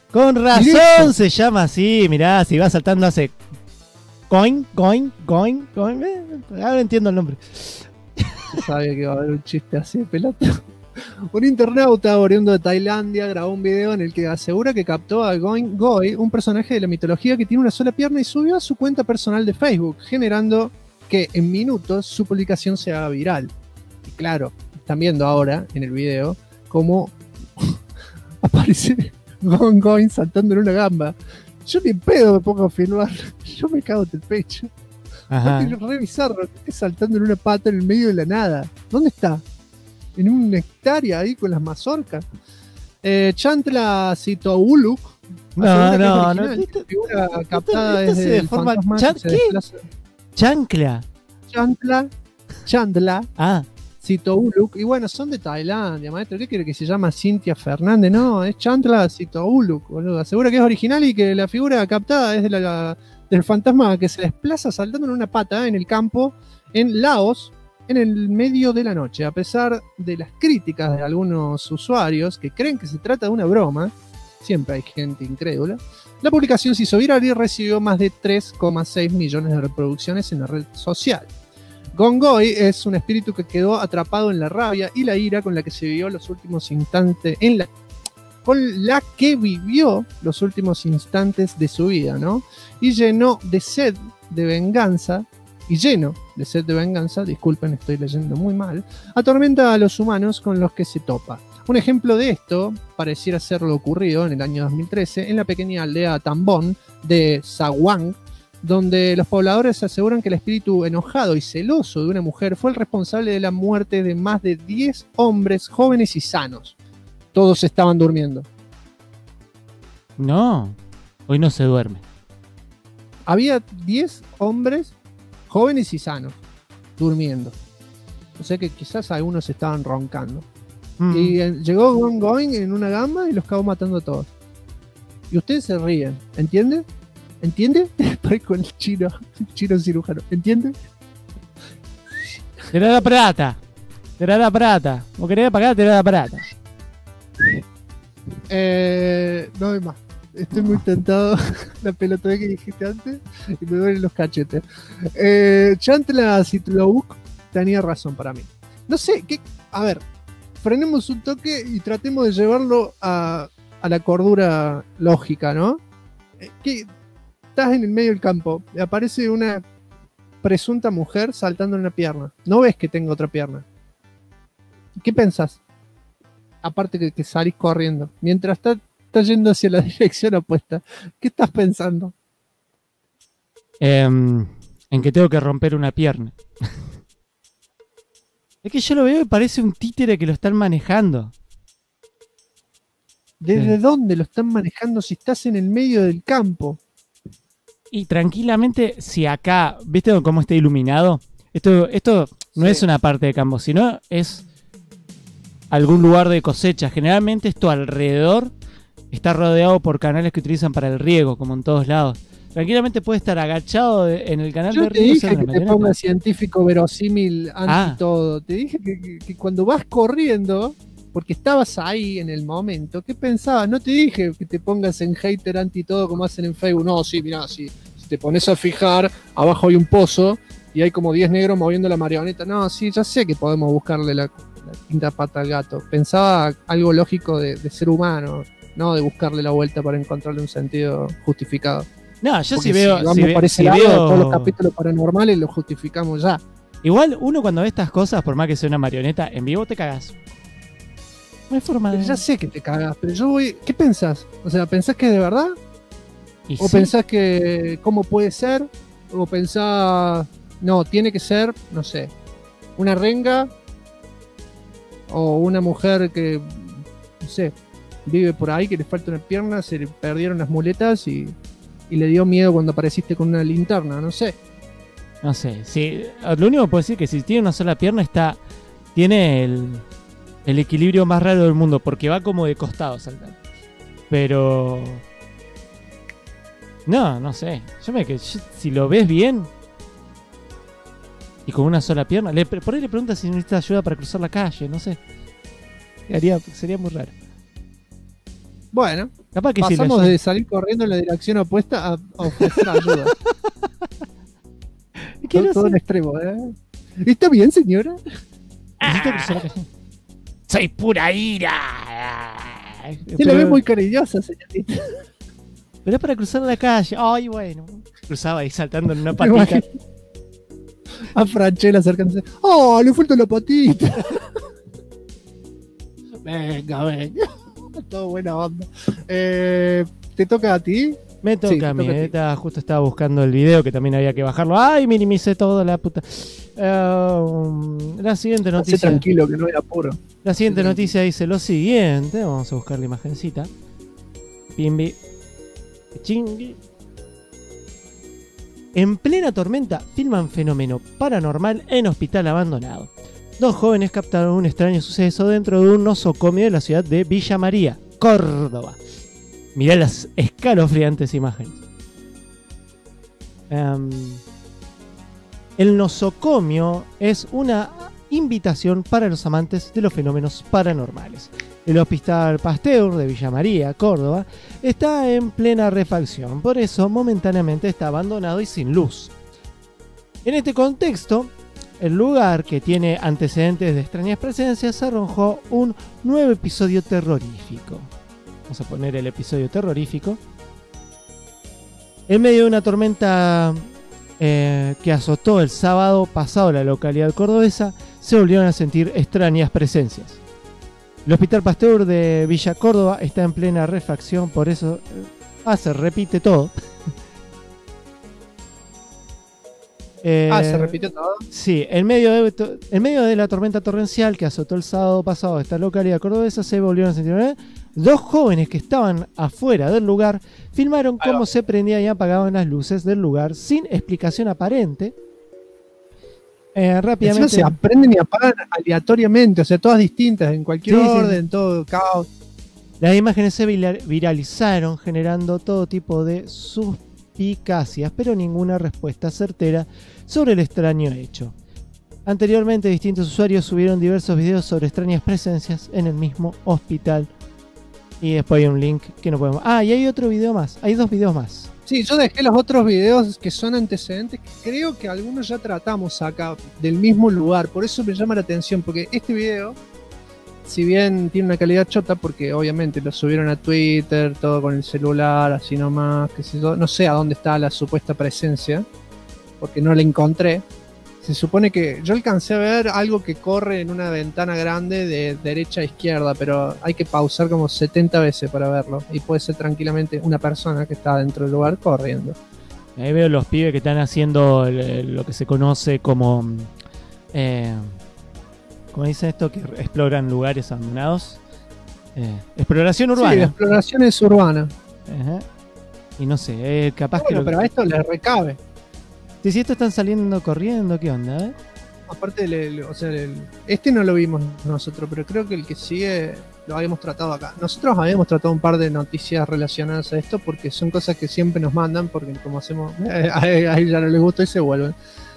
Con razón
Directo.
se llama así, mirá, si va saltando hace... Coin. Ahora entiendo el nombre.
Yo sabía que iba a haber un chiste así de pelota. Un internauta oriundo de Tailandia grabó un video en el que asegura que captó a Going Goi, un personaje de la mitología que tiene una sola pierna, y subió a su cuenta personal de Facebook, generando que en minutos su publicación se haga viral. Y claro, están viendo ahora en el video cómo aparece Going Goi saltando en una gamba. Yo ni pedo me pongo a filmar, yo me cago en el pecho.
Ajá.
Es re bizarro que esté saltando en una pata en el medio de la nada. ¿Dónde está? En una hectárea ahí con las mazorcas. Chantla Sitouluk.
No.
Figura captada
esto se
desde el
deforma.
fantasma que se
¿Qué?
desplaza.
Chancla.
Chandla
Ah,
Sitouluk. Y bueno, son de Tailandia, maestro. ¿Qué quiere que se llama Cintia Fernández? No, es Chantla Sitouluk, boludo. Asegura que es original y que la figura captada es del fantasma que se desplaza saltando en una pata en el campo en Laos en el medio de la noche. A pesar de las críticas de algunos usuarios que creen que se trata de una broma, siempre hay gente incrédula, la publicación se hizo viral y recibió más de 3,6 millones de reproducciones en la red social. Gongoi es un espíritu que quedó atrapado en la rabia y la ira con la que se vivió los últimos instantes, con la que vivió los últimos instantes de su vida, ¿no? Y lleno de sed de venganza, disculpen, estoy leyendo muy mal, atormenta a los humanos con los que se topa. Un ejemplo de esto pareciera ser lo ocurrido en el año 2013 en la pequeña aldea Tambón de Sawang, donde los pobladores aseguran que el espíritu enojado y celoso de una mujer fue el responsable de la muerte de más de 10 hombres jóvenes y sanos. Todos estaban durmiendo.
no. Hoy no se duerme.
Había 10 hombres jóvenes y sanos durmiendo. O sea que quizás algunos estaban roncando. Y llegó Going en una gamba y los acabó matando a todos. Y ustedes se ríen, ¿entienden? ¿Entiende? Parezco el chino cirujano, ¿entiende?
Te da la plata. ¿Vos querés pagar? Te da la plata.
No hay más. Estoy muy tentado. La pelota que dijiste antes y me duelen los cachetes. Chantla Sitouluk tenía razón para mí. No sé, a ver, frenemos un toque y tratemos de llevarlo a la cordura lógica, ¿no? Que estás en el medio del campo y aparece una presunta mujer saltando en una pierna. No ves que tenga otra pierna. ¿Qué pensás? Aparte que salís corriendo. Mientras estás yendo hacia la dirección opuesta. ¿Qué estás pensando?
En que tengo que romper una pierna. Es que yo lo veo y parece un títere que lo están manejando.
¿Desde dónde lo están manejando si estás en el medio del campo?
Y tranquilamente, si acá, ¿viste cómo está iluminado? Esto no es una parte de campo, sino es algún lugar de cosecha. Generalmente esto alrededor está rodeado por canales que utilizan para el riego, como en todos lados. Tranquilamente puede estar agachado en el canal de
Yo te
riego.
dije que te ponga científico verosímil ante todo. Te dije que cuando vas corriendo, porque estabas ahí en el momento, ¿qué pensabas? No te dije que te pongas en hater anti todo como hacen en Facebook. No, sí, mirá, si te pones a fijar, abajo hay un pozo y hay como 10 negros moviendo la marioneta. No, sí, ya sé que podemos buscarle la quinta pata al gato. Pensaba algo lógico de ser humano, no de buscarle la vuelta para encontrarle un sentido justificado.
No, yo
Porque
sí veo.
Si vamos por ese lado, todos los capítulos paranormales los justificamos ya.
Igual, uno cuando ve estas cosas, por más que sea una marioneta, en vivo te cagás. No hay forma de.
Ya sé que te cagas, pero yo voy. ¿Qué pensás? O sea, ¿pensás que es de verdad? ¿O
sí?
pensás que cómo puede ser? ¿O pensás no, tiene que ser, no sé, una renga? ¿O una mujer que, no sé, vive por ahí, que le falta una pierna, se le perdieron las muletas y le dio miedo cuando apareciste con una linterna? No sé.
No sé. Sí, lo único que puedo decir es que si tiene una sola pierna, tiene el equilibrio más raro del mundo, porque va como de costado saltando. Pero no sé. Si lo ves bien y con una sola pierna, por ahí le preguntas si necesita ayuda para cruzar la calle, no sé. Sería muy raro.
Bueno,
Capaz que sí lo
pasamos
ayuda.
de salir corriendo en la dirección opuesta a ofrecer ayuda. Todo en extremo, ¿eh? ¿Está bien, señora?
Necesito cruzar la calle.
¡Soy pura ira!
Se la ve muy cariñosa, señorita.
Pero es para cruzar la calle. Ay, bueno. Cruzaba ahí saltando en una patita.
A Franchella acercándose. ¡Oh, le falta la patita! Venga. Todo buena onda. ¿Te toca a ti?
Me toca a mí. Justo estaba buscando el video que también había que bajarlo. ¡Ay, minimicé todo la puta! La siguiente noticia.
Tranquilo, que no era puro.
La siguiente noticia dice lo siguiente. Vamos a buscar la imagencita. Pimbi. Chingui. En plena tormenta filman fenómeno paranormal en hospital abandonado. 2 jóvenes captaron un extraño suceso dentro de un nosocomio de la ciudad de Villa María, Córdoba. Mirá las escalofriantes imágenes. El nosocomio es una invitación para los amantes de los fenómenos paranormales. El Hospital Pasteur de Villa María, Córdoba, está en plena refacción, por eso momentáneamente está abandonado y sin luz. En este contexto, el lugar, que tiene antecedentes de extrañas presencias, arrojó un nuevo episodio terrorífico. Vamos a poner el episodio terrorífico. En medio de una tormenta que azotó el sábado pasado la localidad cordobesa, se volvieron a sentir extrañas presencias. El Hospital Pasteur de Villa Córdoba está en plena refacción, por eso se repite todo.
¿Se repitió todo?
Sí, en medio de la tormenta torrencial que azotó el sábado pasado esta localidad cordobesa, se volvieron a sentir 2 jóvenes que estaban afuera del lugar filmaron cómo se prendían y apagaban las luces del lugar sin explicación aparente. Rápidamente
Encima se aprenden y apagan aleatoriamente, o sea, todas distintas, en cualquier orden, todo caos.
Las imágenes se viralizaron, generando todo tipo de suspicacias, pero ninguna respuesta certera sobre el extraño hecho. Anteriormente, distintos usuarios subieron diversos videos sobre extrañas presencias en el mismo hospital. Y después hay un link que no podemos... y hay otro video más, hay 2 videos más.
Sí, yo dejé los otros videos que son antecedentes, que creo que algunos ya tratamos acá, del mismo lugar, por eso me llama la atención, porque este video, si bien tiene una calidad chota, porque obviamente lo subieron a Twitter, todo con el celular, así nomás, qué sé yo, no sé a dónde está la supuesta presencia, porque no la encontré. Se supone que yo alcancé a ver algo que corre en una ventana grande de derecha a izquierda, pero hay que pausar como 70 veces para verlo. Y puede ser tranquilamente una persona que está dentro del lugar corriendo.
Ahí veo los pibes que están haciendo lo que se conoce como... ¿cómo dicen esto? Que exploran lugares abandonados. Exploración urbana.
Sí, exploraciones urbanas.
Y no sé, capaz que...
pero a esto le recabe.
Si estos están saliendo corriendo, ¿qué onda?
Aparte, este no lo vimos nosotros, pero creo que el que sigue lo habíamos tratado acá. Nosotros habíamos tratado un par de noticias relacionadas a esto porque son cosas que siempre nos mandan, porque como hacemos... a ellos ya no les gusta y se vuelven.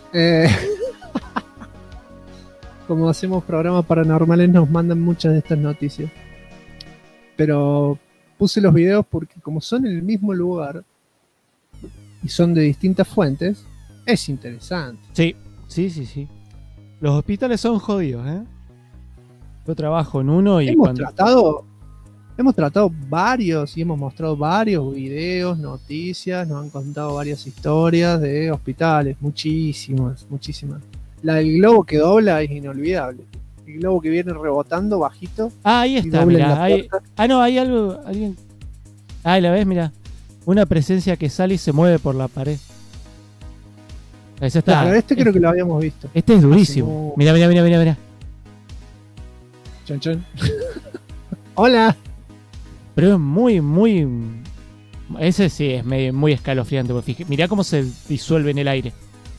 Como hacemos programas paranormales, nos mandan muchas de estas noticias. Pero puse los videos porque como son en el mismo lugar y son de distintas fuentes, es interesante.
Sí. Los hospitales son jodidos, ¿eh? Yo trabajo en uno y
hemos tratado varios y hemos mostrado varios videos, noticias, nos han contado varias historias de hospitales, muchísimas. La del globo que dobla es inolvidable. El globo que viene rebotando bajito.
Ahí está, mirá. Hay algo, alguien. Ahí la ves, mirá. Una presencia que sale y se mueve por la pared. Ese está.
Claro, creo que lo habíamos visto.
Este es durísimo. Mirá.
Chan. Hola.
Pero es muy... Ese sí es muy escalofriante. Mirá cómo se disuelve en el aire.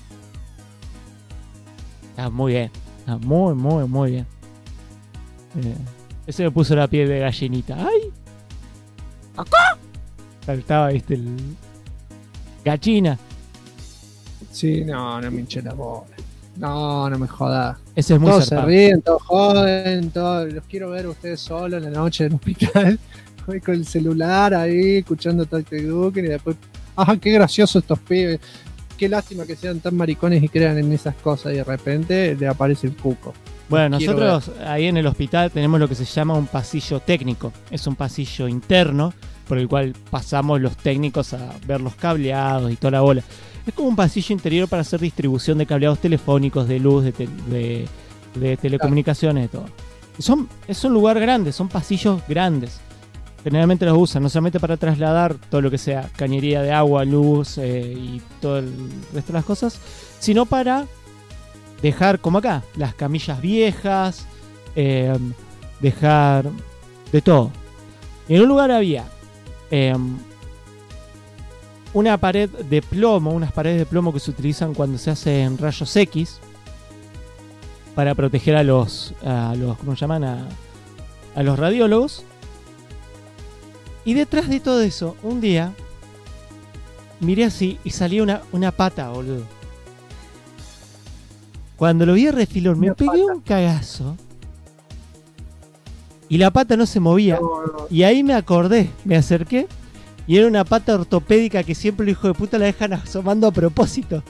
Está muy bien. Está muy bien. Ese me puso la piel de gallinita. ¡Ay! ¡Acá! Saltaba, viste, el... Gallina.
Sí, no me hinché la bola. No me jodas.
Ese es muy
todos
zarpado.
Se ríen, todos joden, todos los quiero ver ustedes solos en la noche en el hospital con el celular ahí, escuchando Tactic Duken y después, ajá, qué gracioso estos pibes. Qué lástima que sean tan maricones y crean en esas cosas y de repente le aparece el cuco.
Bueno, nosotros ahí en el hospital tenemos lo que se llama un pasillo técnico. Es un pasillo interno por el cual pasamos los técnicos a ver los cableados y toda la bola. Es como un pasillo interior para hacer distribución de cableados telefónicos, de luz, de telecomunicaciones, de todo. Es un lugar grande, son pasillos grandes. Generalmente los usan no solamente para trasladar todo lo que sea cañería de agua, luz y todo el resto de las cosas, sino para dejar, como acá, las camillas viejas, dejar de todo. Y en un lugar había una pared de plomo, unas paredes de plomo que se utilizan cuando se hacen rayos X para proteger a los ¿cómo se llaman? A los radiólogos. Y detrás de todo eso, un día miré así y salía una pata, boludo. Cuando lo vi a refilón, me pegué un cagazo. Y la pata no se movía. Y ahí me acordé, me acerqué. Y era una pata ortopédica que siempre los hijos de puta la dejan asomando a propósito.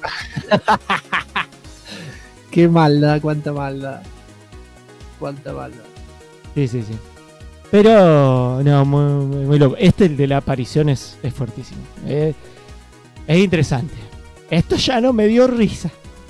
Qué maldad, cuánta maldad. Cuánta maldad.
Sí. Pero, no, muy loco. El de la aparición es fuertísimo. Es interesante. Esto ya no me dio risa.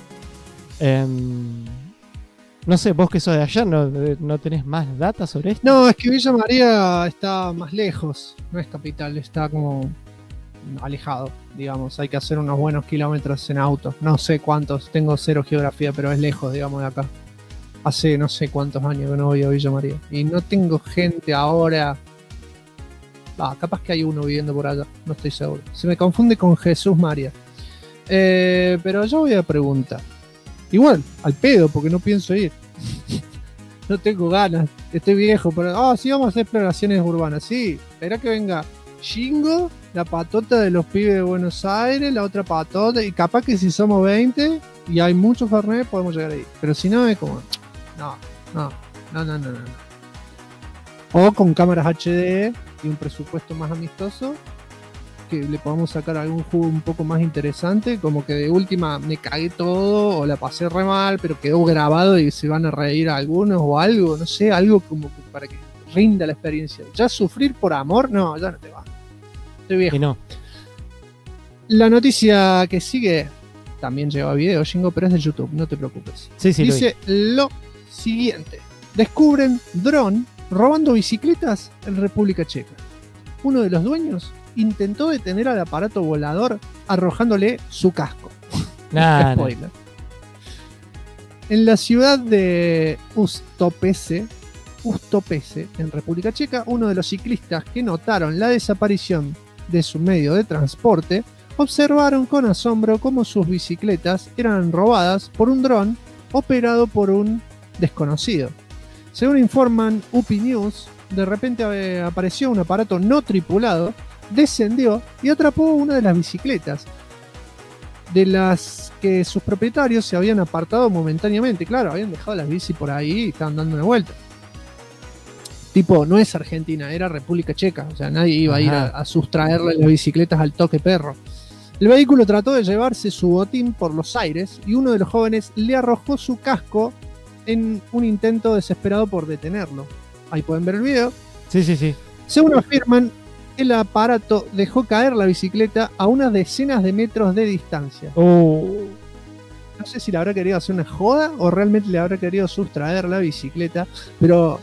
No sé, vos que sos de allá, ¿no tenés más data sobre esto?
No, es que Villa María está más lejos. No es capital, está como alejado, digamos. Hay que hacer unos buenos kilómetros en auto. No sé cuántos, tengo cero geografía, pero es lejos, digamos, de acá. Hace no sé cuántos años que no voy a Villa María. Y no tengo gente ahora. Capaz que hay uno viviendo por allá, no estoy seguro. Se me confunde con Jesús María. Pero yo voy a preguntar. Igual, al pedo, porque no pienso ir. No tengo ganas. Estoy viejo, pero... sí, vamos a hacer exploraciones urbanas. Sí, espera que venga Shingo, la patota de los pibes de Buenos Aires, la otra patota, y capaz que si somos 20 y hay muchos Fernet, podemos llegar ahí. Pero si no, es como... No. O con cámaras HD y un presupuesto más amistoso, que le podamos sacar algún juego un poco más interesante, como que de última me cagué todo o la pasé re mal, pero quedó grabado y se van a reír a algunos o algo, no sé, algo como que para que rinda la experiencia. Ya sufrir por amor, no, ya no te va. Estoy viejo.
Y no.
La noticia que sigue también lleva video, Shingo, pero es de YouTube, no te preocupes.
Sí,
dice lo siguiente: descubren dron robando bicicletas en República Checa. Uno de los dueños intentó detener al aparato volador arrojándole su casco. Spoiler. En la ciudad de Ustopece, en República Checa, uno de los ciclistas que notaron la desaparición de su medio de transporte observaron con asombro cómo sus bicicletas eran robadas por un dron operado por un desconocido. Según informan UPI News, de repente apareció un aparato no tripulado, descendió y atrapó una de las bicicletas, de las que sus propietarios se habían apartado momentáneamente. Claro, habían dejado las bici por ahí y estaban dando una vuelta. Tipo, no es Argentina, era República Checa. O sea, nadie iba a ir a sustraerle las bicicletas al toque perro. El vehículo trató de llevarse su botín por los aires y uno de los jóvenes le arrojó su casco en un intento desesperado por detenerlo. Ahí pueden ver el video.
Sí.
Según afirman, el aparato dejó caer la bicicleta a unas decenas de metros de distancia. No sé si le habrá querido hacer una joda o realmente le habrá querido sustraer la bicicleta, pero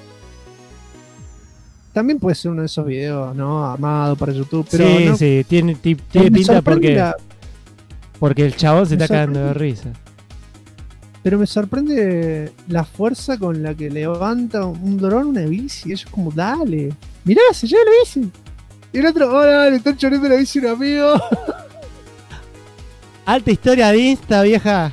también puede ser uno de esos videos, ¿no? Armado para YouTube. Pero
sí, tiene pinta porque el chabón se está cagando de risa.
Pero me sorprende la fuerza con la que levanta un dron una bici. Ellos como, dale, mirá, se lleva la bici. Y el otro, hola, le están choreando la bici a un amigo.
Alta historia de Insta, vieja.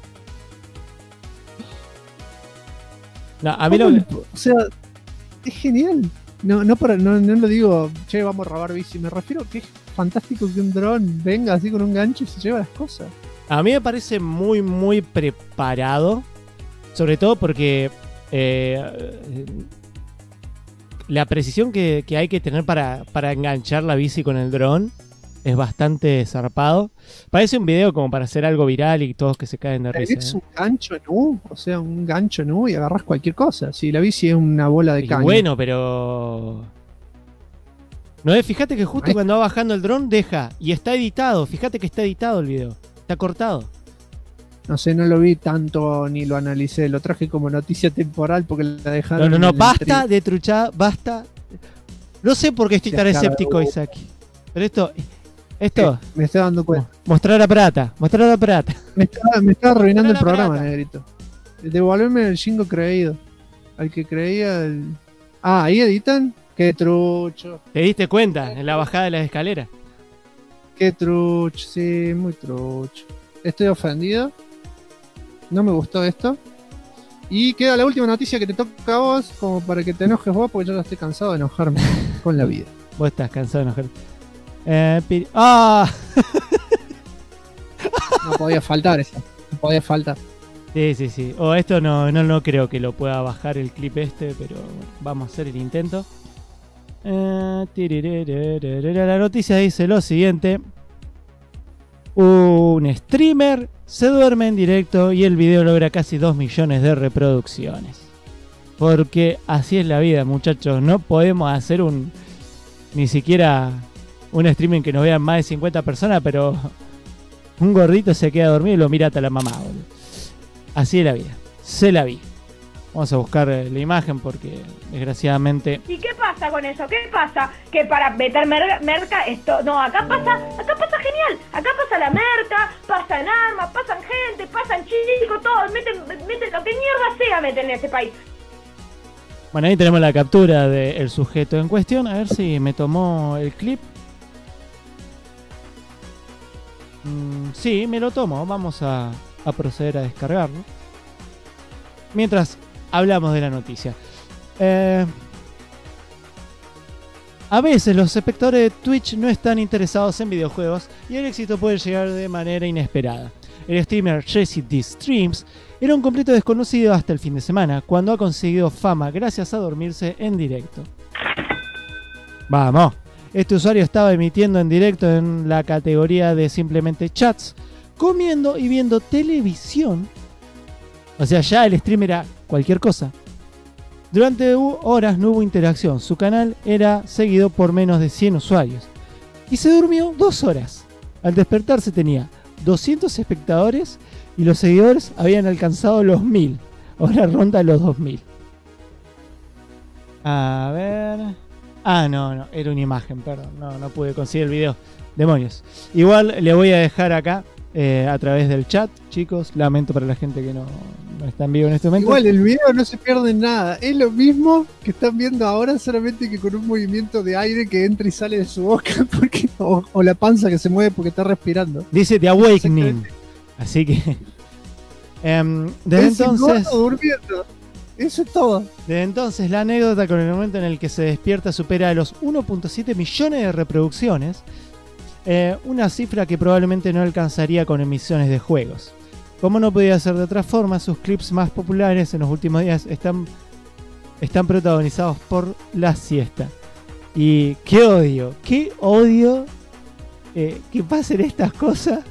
No, a mí
o sea, es genial. No lo digo, che, vamos a robar bici. Me refiero a que es fantástico que un dron venga así con un gancho y se lleva las cosas.
A mí me parece muy, muy preparado. Sobre todo porque la precisión que hay que tener para enganchar la bici con el dron es bastante zarpado. Parece un video como para hacer algo viral y todos que se caen de risa.
Es un gancho nu, o sea, un gancho nu y agarras cualquier cosa. Si la bici es una bola de caña.
Bueno, pero... No es, fíjate que justo cuando va bajando el dron deja y está editado. Fíjate que está editado el video. Está cortado.
No sé, no lo vi tanto ni lo analicé. Lo traje como noticia temporal porque la dejaron.
No, basta de truchada, basta. No sé por qué estoy tan escéptico, Isaac. Pero esto
me estoy dando cuenta.
Mostrar la plata.
Me está arruinando el programa, negrito. Devolverme el jingo creído. Al que creía el... Ah, ahí editan. Qué trucho.
¿Te diste cuenta en la bajada de las escaleras?
Qué trucho, sí, muy trucho. Estoy ofendido. No me gustó esto. Y queda la última noticia que te toca a vos, como para que te enojes vos, porque yo ya estoy cansado de enojarme con la vida.
Vos estás cansado de enojarte. ¡Ah!
No podía faltar eso. No podía faltar.
Sí. Esto no creo que lo pueda bajar el clip pero bueno, vamos a hacer el intento. La noticia dice lo siguiente. Un streamer se duerme en directo y el video logra casi 2 millones de reproducciones. Porque así es la vida, muchachos. No podemos hacer ni siquiera un streaming que nos vean más de 50 personas, pero un gordito se queda dormido y lo mira hasta la mamá, boludo. Así es la vida. Se la vi. Vamos a buscar la imagen porque desgraciadamente...
¿Y qué pasa con eso? ¿Qué pasa? Que para meter merca esto... No, acá pasa genial. Acá pasa la merca, pasan armas, pasan gente, pasan chicos, todos, meten lo que mierda sea meten en este país.
Bueno, ahí tenemos la captura del sujeto en cuestión. A ver si me tomó el clip. Sí, me lo tomo. Vamos a proceder a descargarlo. Mientras hablamos de la noticia. A veces los espectadores de Twitch no están interesados en videojuegos y el éxito puede llegar de manera inesperada. El streamer Jesse D. Streams era un completo desconocido hasta el fin de semana, cuando ha conseguido fama gracias a dormirse en directo. Vamos. Este usuario estaba emitiendo en directo en la categoría de simplemente chats, comiendo y viendo televisión. O sea, ya el stream era cualquier cosa. Durante horas no hubo interacción. Su canal era seguido por menos de 100 usuarios. Y se durmió 2 horas. Al despertarse tenía 200 espectadores y los seguidores habían alcanzado los 1000. Ahora ronda los 2000. A ver... no, era una imagen, perdón. No pude conseguir el video. Demonios. Igual le voy a dejar acá a través del chat, chicos. Lamento para la gente que no está en vivo en este momento.
Igual el video no se pierde en nada. Es lo mismo que están viendo ahora, solamente que con un movimiento de aire que entra y sale de su boca porque o la panza que se mueve porque está respirando.
Dice The Awakening. Así que desde entonces
durmiendo. Eso es todo.
Desde entonces la anécdota con el momento en el que se despierta supera los 1.7 millones de reproducciones. Una cifra que probablemente no alcanzaría con emisiones de juegos. Como no podía ser de otra forma, sus clips más populares en los últimos días están protagonizados por la siesta. Y qué odio que pasen estas cosas.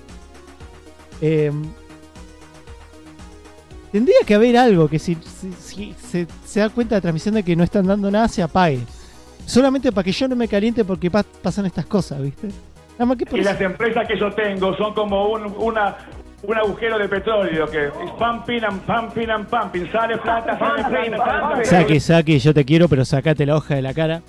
Tendría que haber algo que si se da cuenta de la transmisión de que no están dando nada, se apague. Solamente para que yo no me caliente porque pasan estas cosas, ¿viste? Nada más que por
y las empresas que yo tengo son como un agujero de petróleo que es pumping and pumping and pumping. Sale plata, sale plata.
Saki, yo te quiero, pero sacate la hoja de la cara.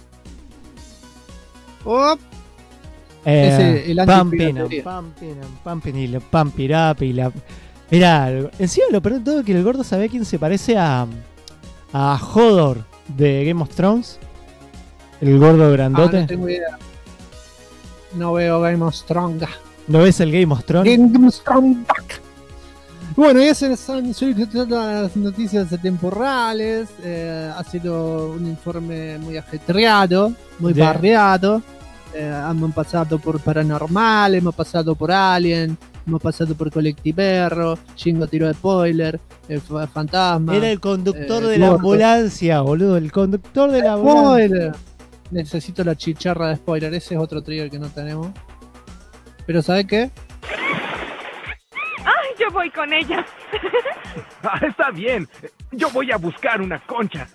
El
pumping y la pump it up y la... Mirá, encima lo peor de todo es que el gordo sabe quién se parece a Hodor de Game of Thrones. El gordo grandote.
No tengo idea. No veo Game of Thrones.
¿No ves el Game of Thrones?
Game of Thrones. Bueno, y esas son todas las noticias temporales. Ha sido un informe muy ajetreado, muy barriado. Hemos pasado por Paranormal, hemos pasado por Alien, hemos pasado por Colectiverro, Chingo tiró spoiler, Fantasma.
Era el conductor de la ambulancia, boludo. El conductor de la ambulancia.
Spoiler. Necesito la chicharra de spoiler. Ese es otro trigger que no tenemos. Pero ¿sabe qué?
¡Ay, yo voy con ella!
Está bien. Yo voy a buscar una concha.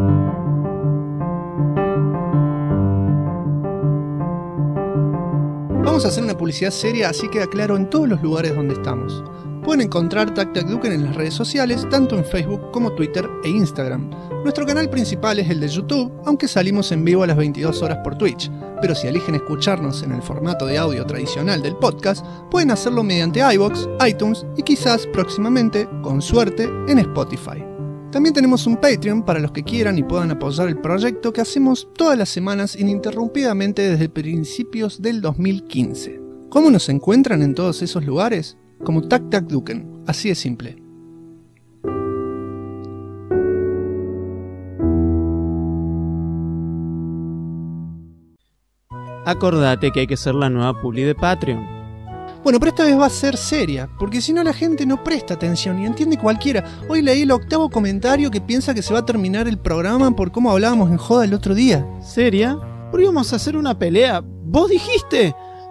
Vamos a hacer una publicidad seria, así queda claro en todos los lugares donde estamos. Pueden encontrar Tac Tac Duken en las redes sociales, tanto en Facebook como Twitter e Instagram. Nuestro canal principal es el de YouTube, aunque salimos en vivo a las 22 horas por Twitch. Pero si eligen escucharnos en el formato de audio tradicional del podcast, pueden hacerlo mediante iVoox, iTunes y quizás próximamente, con suerte, en Spotify. También tenemos un Patreon para los que quieran y puedan apoyar el proyecto que hacemos todas las semanas ininterrumpidamente desde principios del 2015. ¿Cómo nos encuentran en todos esos lugares? Como Tac Tac Duken, así de simple.
Acordate que hay que ser la nueva publi de Patreon.
Bueno, pero esta vez va a ser seria, porque si no la gente no presta atención y entiende cualquiera. Hoy leí el 8º comentario que piensa que se va a terminar el programa por cómo hablábamos en joda el otro día.
¿Seria? ¿Por qué íbamos a hacer una pelea? ¿Vos dijiste?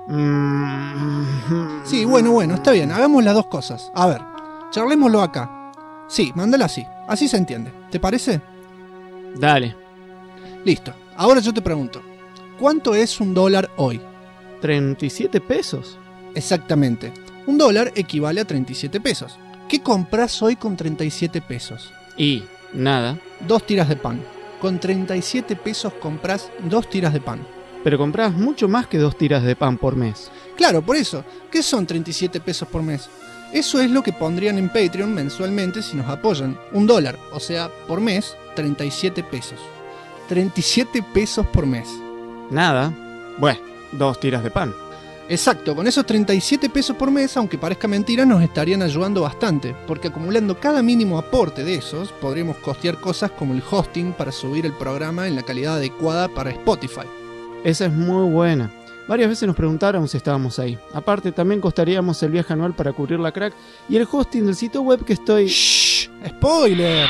Sí, bueno, está bien, hagamos las dos cosas. A ver, charlémoslo acá. Sí, mándala así se entiende. ¿Te parece?
Dale.
Listo, ahora yo te pregunto, ¿cuánto es $1 hoy?
37 pesos.
Exactamente. $1 equivale a 37 pesos. ¿Qué compras hoy con 37 pesos?
Y nada.
2 tiras de pan. Con 37 pesos compras 2 tiras de pan.
Pero compras mucho más que 2 tiras de pan por mes.
Claro, por eso. ¿Qué son 37 pesos por mes? Eso es lo que pondrían en Patreon mensualmente si nos apoyan. $1, o sea, por mes, 37 pesos. 37 pesos por mes.
Nada. Bueno, 2 tiras de pan.
Exacto, con esos 37 pesos por mes, aunque parezca mentira, nos estarían ayudando bastante, porque acumulando cada mínimo aporte de esos, podríamos costear cosas como el hosting para subir el programa en la calidad adecuada para Spotify.
Esa es muy buena. Varias veces nos preguntaron si estábamos ahí. Aparte, también costaríamos el viaje anual para cubrir la crack y el hosting del sitio web que estoy...
¡Shh! ¡Spoiler!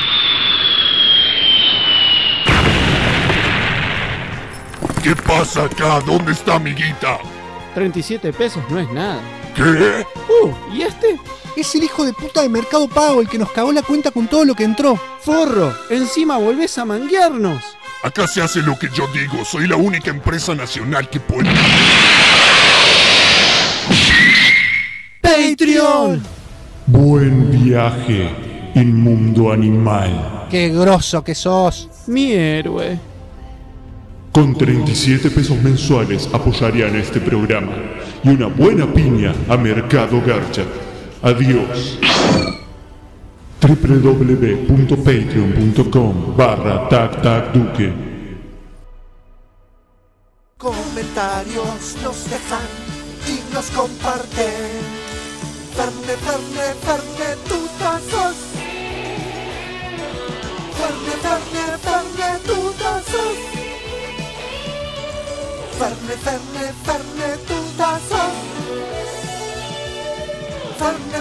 ¿Qué pasa acá? ¿Dónde está mi guita?
37 pesos no es nada.
¿Qué?
¿Y este?
Es el hijo de puta de Mercado Pago, el que nos cagó la cuenta con todo lo que entró.
¡Forro! ¡Encima volvés a manguearnos!
Acá se hace lo que yo digo. Soy la única empresa nacional que puede...
¡Patreon!
Buen viaje, inmundo animal.
¡Qué grosso que sos!
Mi héroe.
Con 37 pesos mensuales apoyarían este programa y una buena piña a Mercado Garcha. Adiós. www.patreon.com/tactacduque.
Comentarios nos dejan y nos comparten. Ferne, tutazos. Ferne, tutazos. Ferne, tutazos. Ferne,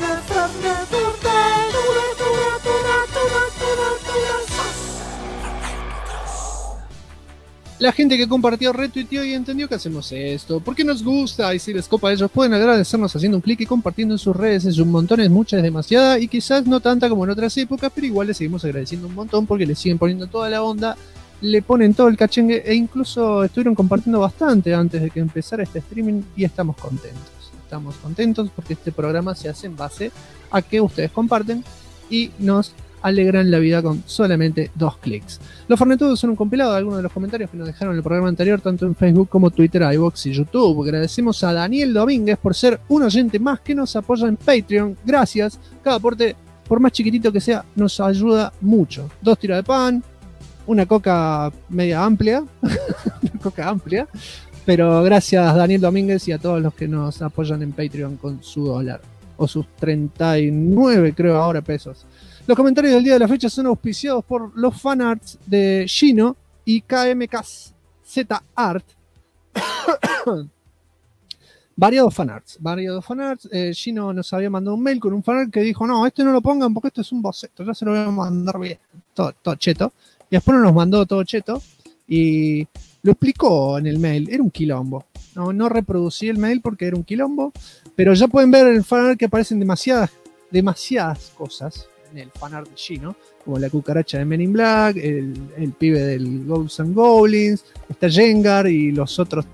La gente que compartió, retuiteó y entendió que hacemos esto, porque nos gusta y si les copa a ellos pueden agradecernos haciendo un clic y compartiendo en sus redes. Es un montón, es mucha, es demasiada y quizás no tanta como en otras épocas, pero igual les seguimos agradeciendo un montón porque le siguen poniendo toda la onda, le ponen todo el cachengue e incluso estuvieron compartiendo bastante antes de que empezara este streaming y estamos contentos. Estamos contentos porque este programa se hace en base a que ustedes comparten y nos alegran la vida con solamente 2 clics. Los Fornetudos son un compilado de algunos de los comentarios que nos dejaron en el programa anterior, tanto en Facebook como Twitter, iVoox y YouTube. Agradecemos a Daniel Domínguez por ser un oyente más que nos apoya en Patreon. Gracias. Cada aporte, por más chiquitito que sea, nos ayuda mucho. 2 tiras de pan, una coca media amplia, una coca amplia. Pero gracias Daniel Domínguez y a todos los que nos apoyan en Patreon con su $1 o sus 39 creo ahora pesos. Los comentarios del día de la fecha son auspiciados por los fanarts de Gino y KMKZ Art. variados fanarts. Gino nos había mandado un mail con un fanart que dijo, no, este no lo pongan porque esto es un boceto, ya se lo voy a mandar bien, todo cheto. Y después nos mandó todo cheto y lo explicó en el mail, era un quilombo. No reproducí el mail porque era un quilombo, pero ya pueden ver en el fanart que aparecen demasiadas cosas en el fanart de Gino, como la cucaracha de Men in Black, el pibe del Ghosts and Goblins, está Jengar y los otros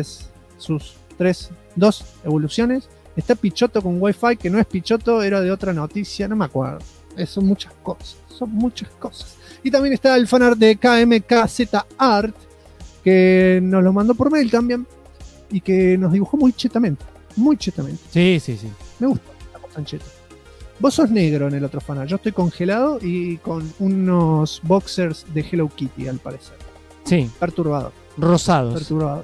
dos evoluciones. Está Pichoto con Wi-Fi, que no es Pichoto, era de otra noticia, no me acuerdo. Son muchas cosas. Y también está el fanart de KMKZ Art, que nos lo mandó por mail también, y que nos dibujó muy chetamente.
Sí.
Me gusta, estamos tan chetos. Vos sos negro en el otro fanart, yo estoy congelado y con unos boxers de Hello Kitty, al parecer.
Sí.
Perturbador.
Rosados,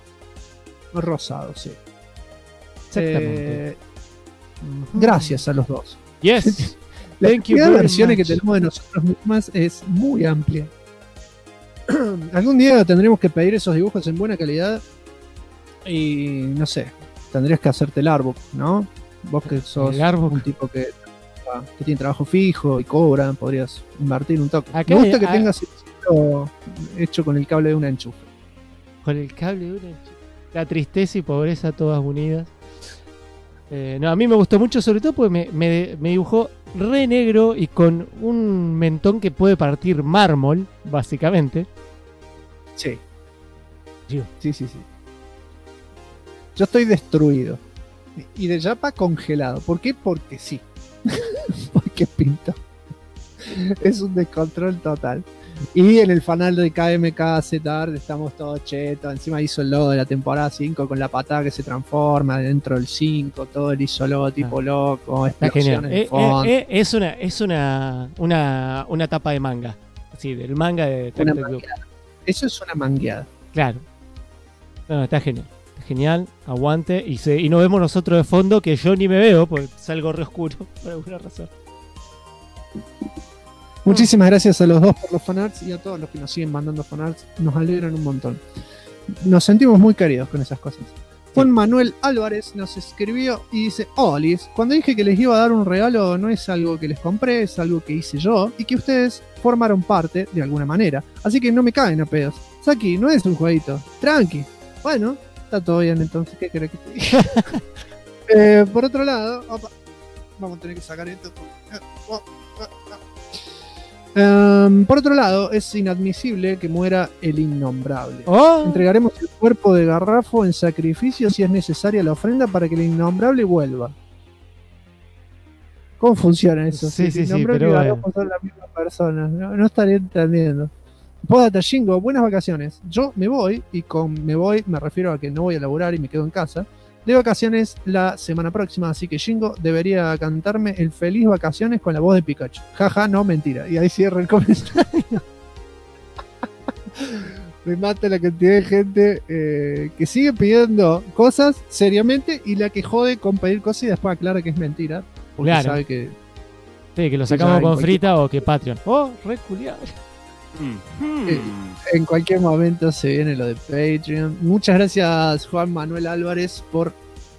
sí.
Exactamente.
Gracias a los dos.
Yes.
La
Thank you
cantidad de
very
versiones
much.
que tenemos de nosotros mismas es muy amplia. Algún día tendremos que pedir esos dibujos en buena calidad y no sé, tendrías que hacerte el artbook, ¿no? Vos que sos un tipo que tiene trabajo fijo y cobra, podrías invertir un toque. Me gusta que tengas esto hecho con el cable de un enchufe.
Con el cable de un enchufe. La tristeza y pobreza todas unidas. No, a mí me gustó mucho, sobre todo porque me dibujó re negro y con un mentón que puede partir mármol, básicamente.
Sí. Yo estoy destruido. Y de Yapa congelado. ¿Por qué? Porque sí. Porque pinto. Es un descontrol total. Y en el fanal de KMKZ Art estamos todos chetos. Encima hizo el logo de la temporada 5 con la patada que se transforma dentro del 5. Todo el hizo logo tipo loco.
Está genial.
En fondo.
Es una tapa de manga. Sí, del manga de
Eso es una mangueada.
Claro. No, está genial. Está genial, aguante. Y nos vemos nosotros de fondo, que yo ni me veo porque salgo re oscuro por alguna razón.
Muchísimas gracias a los dos por los fanarts y a todos los que nos siguen mandando fanarts. Nos alegran un montón. Nos sentimos muy queridos con esas cosas. Juan Manuel Álvarez nos escribió y dice: Olis, cuando dije que les iba a dar un regalo, no es algo que les compré, es algo que hice yo y que ustedes formaron parte de alguna manera. Así que no me caen a pedos. Saki, no es un jueguito. Tranqui. Bueno, está todo bien entonces. ¿Qué querés que te diga? Por otro lado, vamos a tener que sacar esto. Por otro lado, es inadmisible que muera el innombrable. Entregaremos el cuerpo de Garrafo en sacrificio si es necesaria la ofrenda para que el innombrable vuelva. ¿Cómo funciona eso?
Sí,
el innombrable
pero
y Garrafo son la misma persona. No estaría entendiendo. Postdata, Shingo, buenas vacaciones. Yo me voy, y con me voy me refiero a que no voy a laburar y me quedo en casa. De vacaciones la semana próxima, así que Shingo debería cantarme el feliz vacaciones con la voz de Pikachu. Jaja, no, mentira. Y ahí cierra el comentario. Me mata la cantidad de gente que sigue pidiendo cosas seriamente y la que jode con pedir cosas y después aclara que es mentira. Porque
Claro.
sabe que...
Sí, que lo sacamos con frita o que Patreon. Re culiado.
En cualquier momento se viene lo de Patreon. Muchas gracias, Juan Manuel Álvarez, por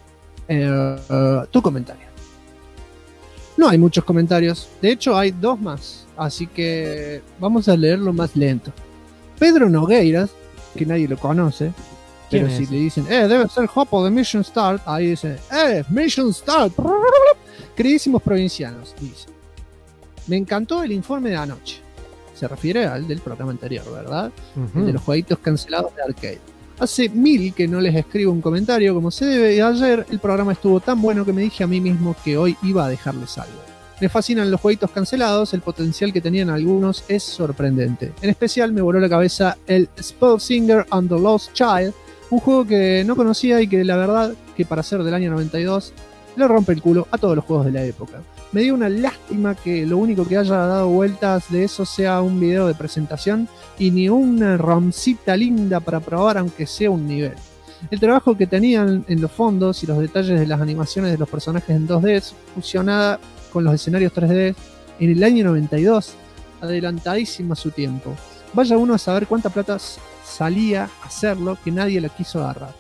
tu comentario. No hay muchos comentarios. De hecho, hay dos más. Así que vamos a leerlo más lento. Pedro Nogueiras, que nadie lo conoce, pero
¿Quién
si
es?
le dicen, debe ser Jopo de Mission Start, ahí dice, Mission Start. Queridísimos provincianos, dice. Me encantó el informe de anoche. Se refiere al del programa anterior, ¿verdad? El de los jueguitos cancelados de arcade. Hace 1000 que no les escribo un comentario como se debe, y ayer el programa estuvo tan bueno que me dije a mí mismo que hoy iba a dejarles algo. Me fascinan los jueguitos cancelados, el potencial que tenían algunos es sorprendente. En especial me voló la cabeza el Spellsinger and the Lost Child, un juego que no conocía y que la verdad que para ser del año 92 le rompe el culo a todos los juegos de la época. Me dio una lástima que lo único que haya dado vueltas de eso sea un video de presentación y ni una romcita linda para probar aunque sea un nivel. El trabajo que tenían en los fondos y los detalles de las animaciones de los personajes en 2D fusionada con los escenarios 3D en el año 92, adelantadísima a su tiempo. Vaya uno a saber cuánta plata salía a hacerlo que nadie la quiso agarrar.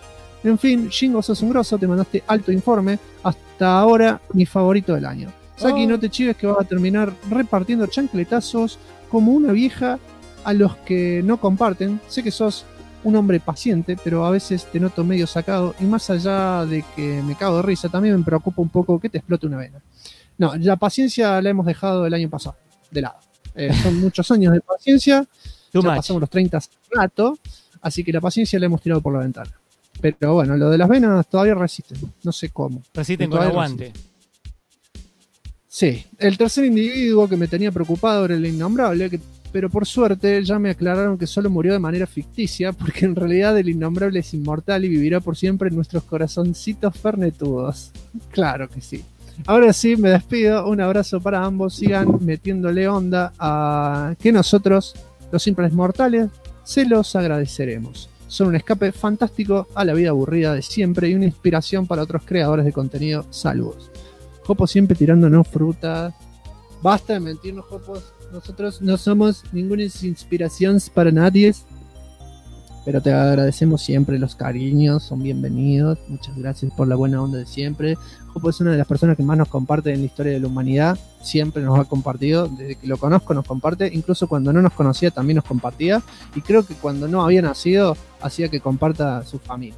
En fin, Jingo, sos un grosso, te mandaste alto informe. Hasta ahora, mi favorito del año. Saki, no te chives que vas a terminar repartiendo chancletazos como una vieja a los que no comparten. Sé que sos un hombre paciente, pero a veces te noto medio sacado. Y más allá de que me cago de risa, también me preocupa un poco que te explote una vena. No, la paciencia la hemos dejado el año pasado, de lado. Son muchos años de paciencia. Ya pasamos los 30 hace rato, así que la paciencia la hemos tirado por la ventana. Pero bueno, lo de las venas todavía resisten. No sé cómo.
Resisten con aguante.
Resisten. Sí, el tercer individuo que me tenía preocupado era el innombrable, pero por suerte ya me aclararon que solo murió de manera ficticia, porque en realidad el innombrable es inmortal y vivirá por siempre en nuestros corazoncitos fernetudos. Claro que sí. Ahora sí, me despido. Un abrazo para ambos. Sigan metiéndole onda a que nosotros, los simples mortales, se los agradeceremos. Son un escape fantástico a la vida aburrida de siempre y una inspiración para otros creadores de contenido. Saludos. Jopo siempre tirándonos fruta. Basta de mentirnos, Jopos. Nosotros no somos ninguna inspiración para nadie. Pero te agradecemos siempre los cariños. Son bienvenidos. Muchas gracias por la buena onda de siempre. Jopo es una de las personas que más nos comparte en la historia de la humanidad. Siempre nos ha compartido. Desde que lo conozco nos comparte. Incluso cuando no nos conocía también nos compartía. Y creo que cuando no había nacido hacía que comparta a su familia.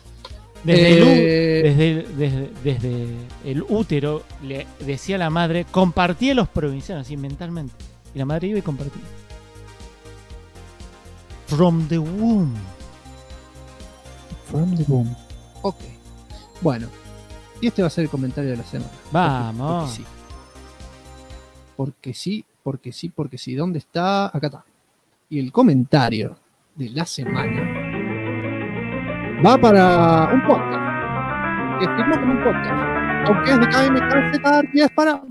Desde el útero le decía a la madre, compartía los provincianos, así mentalmente. Y la madre iba y compartía. From the womb.
From the womb. Ok. Bueno. Y este va a ser el comentario de la semana.
Vamos.
Porque sí. ¿Dónde está? Acá está. Y el comentario de la semana va para un podcast. Que firmó como un podcast. Aunque es de KMKZ y es para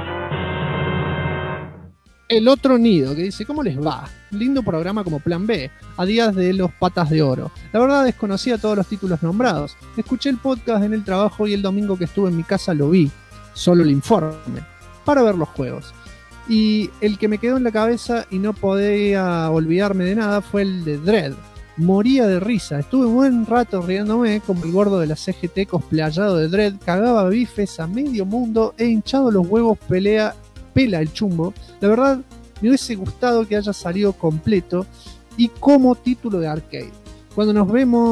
El Otro Nido, que dice, ¿cómo les va? Lindo programa como Plan B, a días de los Patas de Oro. La verdad desconocía todos los títulos nombrados. Escuché el podcast en el trabajo y el domingo que estuve en mi casa lo vi, solo el informe, para ver los juegos. Y el que me quedó en la cabeza y no podía olvidarme de nada fue el de Dread. Moría de risa, estuve un buen rato riéndome como el gordo de la CGT cosplayado de Dread, cagaba bifes a medio mundo e hinchado los huevos pela el chumbo. La verdad me hubiese gustado que haya salido completo y como título de arcade. Cuando nos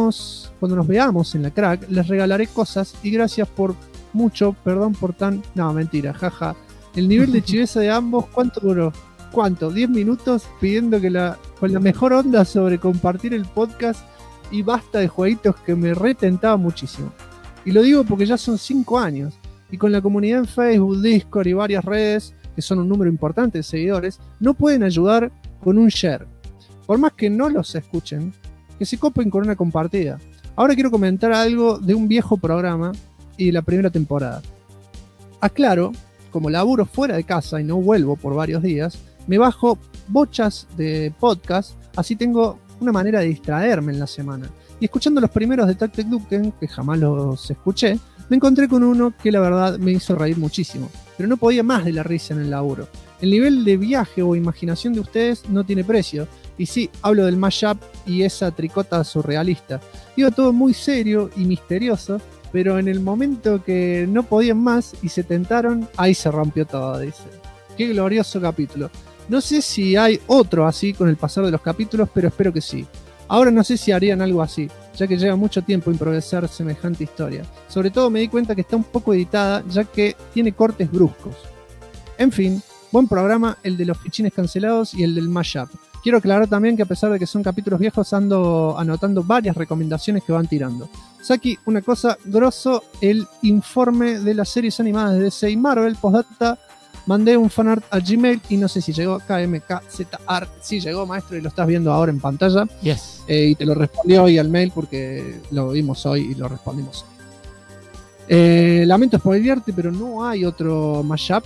veamos en la crack, les regalaré cosas y gracias por mucho, perdón por tan... No, mentira, jaja. El nivel de chiveza de ambos, ¿cuánto duró? ¿Cuánto? 10 minutos pidiendo que con la mejor onda sobre compartir el podcast y basta de jueguitos que me retentaba muchísimo. Y lo digo porque ya son 5 años y con la comunidad en Facebook, Discord y varias redes, que son un número importante de seguidores, no pueden ayudar con un share. Por más que no los escuchen, que se copen con una compartida. Ahora quiero comentar algo de un viejo programa y de la primera temporada. Aclaro, como laburo fuera de casa y no vuelvo por varios días, me bajo bochas de podcast, así tengo una manera de distraerme en la semana. Y escuchando los primeros de Tactic Duken, que jamás los escuché, me encontré con uno que la verdad me hizo reír muchísimo, pero no podía más de la risa en el laburo. El nivel de viaje o imaginación de ustedes no tiene precio, y sí, hablo del mashup y esa tricota surrealista. Iba todo muy serio y misterioso, pero en el momento que no podían más y se tentaron, ahí se rompió todo, dice. Qué glorioso capítulo. No sé si hay otro así con el pasar de los capítulos, pero espero que sí. Ahora no sé si harían algo así, ya que lleva mucho tiempo improvisar semejante historia. Sobre todo me di cuenta que está un poco editada, ya que tiene cortes bruscos. En fin, buen programa el de los fichines cancelados y el del mashup. Quiero aclarar también que a pesar de que son capítulos viejos, ando anotando varias recomendaciones que van tirando. Saki, una cosa, grosso, el informe de las series animadas de DC y Marvel, postdata. Mandé un fanart a Gmail y no sé si llegó. KMKZArt, sí llegó, maestro, y lo estás viendo ahora en pantalla.
Yes.
Y te lo respondí hoy al mail porque lo vimos hoy y lo respondimos hoy. Lamento spoilearte, pero no hay otro mashup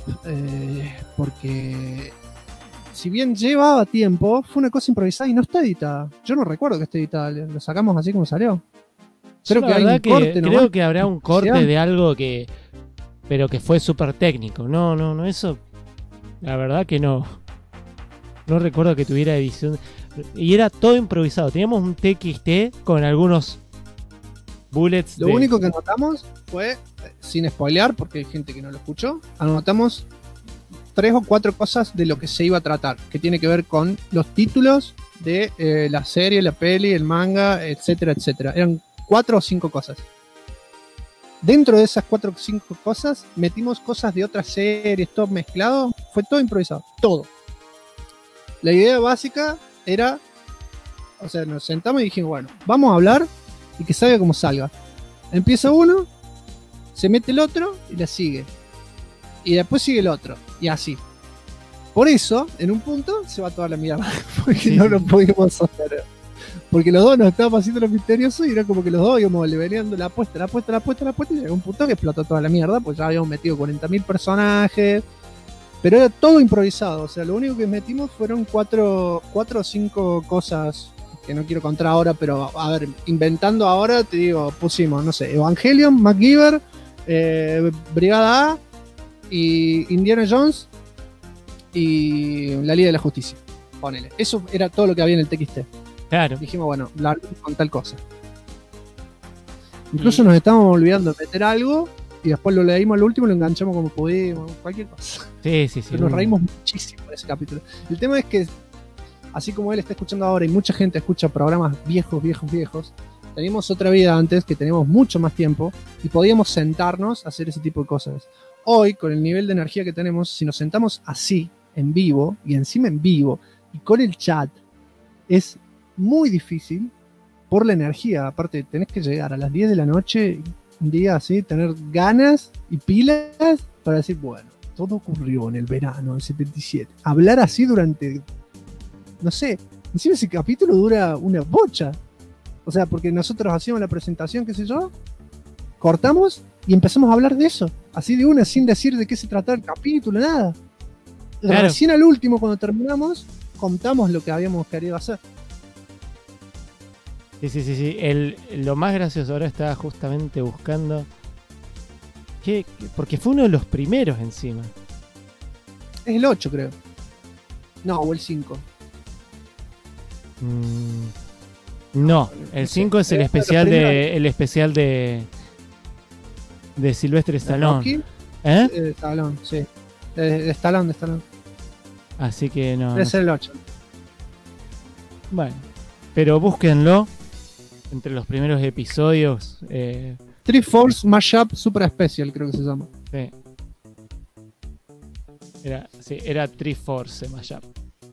porque si bien llevaba tiempo, fue una cosa improvisada y no está editada. Yo no recuerdo que esté editada, lo sacamos así como salió.
Creo que hay un corte, creo que habrá un corte de algo que... pero que fue súper técnico. No, eso... La verdad que no. No recuerdo que tuviera edición. Y era todo improvisado. Teníamos un TXT con algunos Bullets.
Lo único que anotamos fue, sin spoilear, porque hay gente que no lo escuchó, anotamos 3 o 4 cosas de lo que se iba a tratar, que tiene que ver con los títulos de la serie, la peli, el manga, etcétera, etcétera. Eran 4 o 5 cosas. Dentro de esas 4 o 5 cosas metimos cosas de otras series, todo mezclado, fue todo improvisado, todo. La idea básica era, o sea, nos sentamos y dijimos, bueno, vamos a hablar y que salga como salga. Empieza uno, se mete el otro y la sigue. Y después sigue el otro, y así. Por eso, en un punto, se va toda la mierda, porque no lo pudimos sostener. Porque los dos nos estábamos haciendo lo misterioso y era como que los dos íbamos leveleando la apuesta, y llegó un punto que explotó toda la mierda, pues ya habíamos metido 40.000 personajes, pero era todo improvisado, o sea, lo único que metimos fueron 4 o 5 cosas que no quiero contar ahora, pero a ver, inventando ahora, te digo, pusimos, no sé, Evangelion, MacGyver, Brigada A, y Indiana Jones, y la Liga de la Justicia, ponele. Eso era todo lo que había en el TXT.
Claro.
Dijimos, bueno, con tal cosa. Incluso nos estábamos olvidando de meter algo y después lo leímos al último y lo enganchamos como pudimos, cualquier cosa.
Sí.
Pero nos reímos muchísimo en ese capítulo. El tema es que, así como él está escuchando ahora y mucha gente escucha programas viejos, teníamos otra vida antes que teníamos mucho más tiempo y podíamos sentarnos a hacer ese tipo de cosas. Hoy, con el nivel de energía que tenemos, si nos sentamos así, en vivo, y encima en vivo, y con el chat, es muy difícil por la energía. Aparte, tenés que llegar a las 10 de la noche, un día así, tener ganas y pilas para decir, bueno, todo ocurrió en el verano del 77. Hablar así durante, no sé, encima ese capítulo dura una bocha. O sea, porque nosotros hacíamos la presentación, qué sé yo, cortamos y empezamos a hablar de eso, así de una, sin decir de qué se trataba el capítulo, nada. Claro. Recién al último, cuando terminamos, contamos lo que habíamos querido hacer.
Sí. Lo más gracioso, ahora estaba justamente buscando porque fue uno de los primeros encima.
Es el 8, creo. No, o el 5.
No, el 5 es el especial de Sylvester Stallone.
Stallone, sí. De Stallone.
Así que no.
Debe ser el 8.
Bueno, pero búsquenlo entre los primeros episodios.
Triforce Mashup Super Special, creo que se llama.
Sí. Era Triforce Mashup.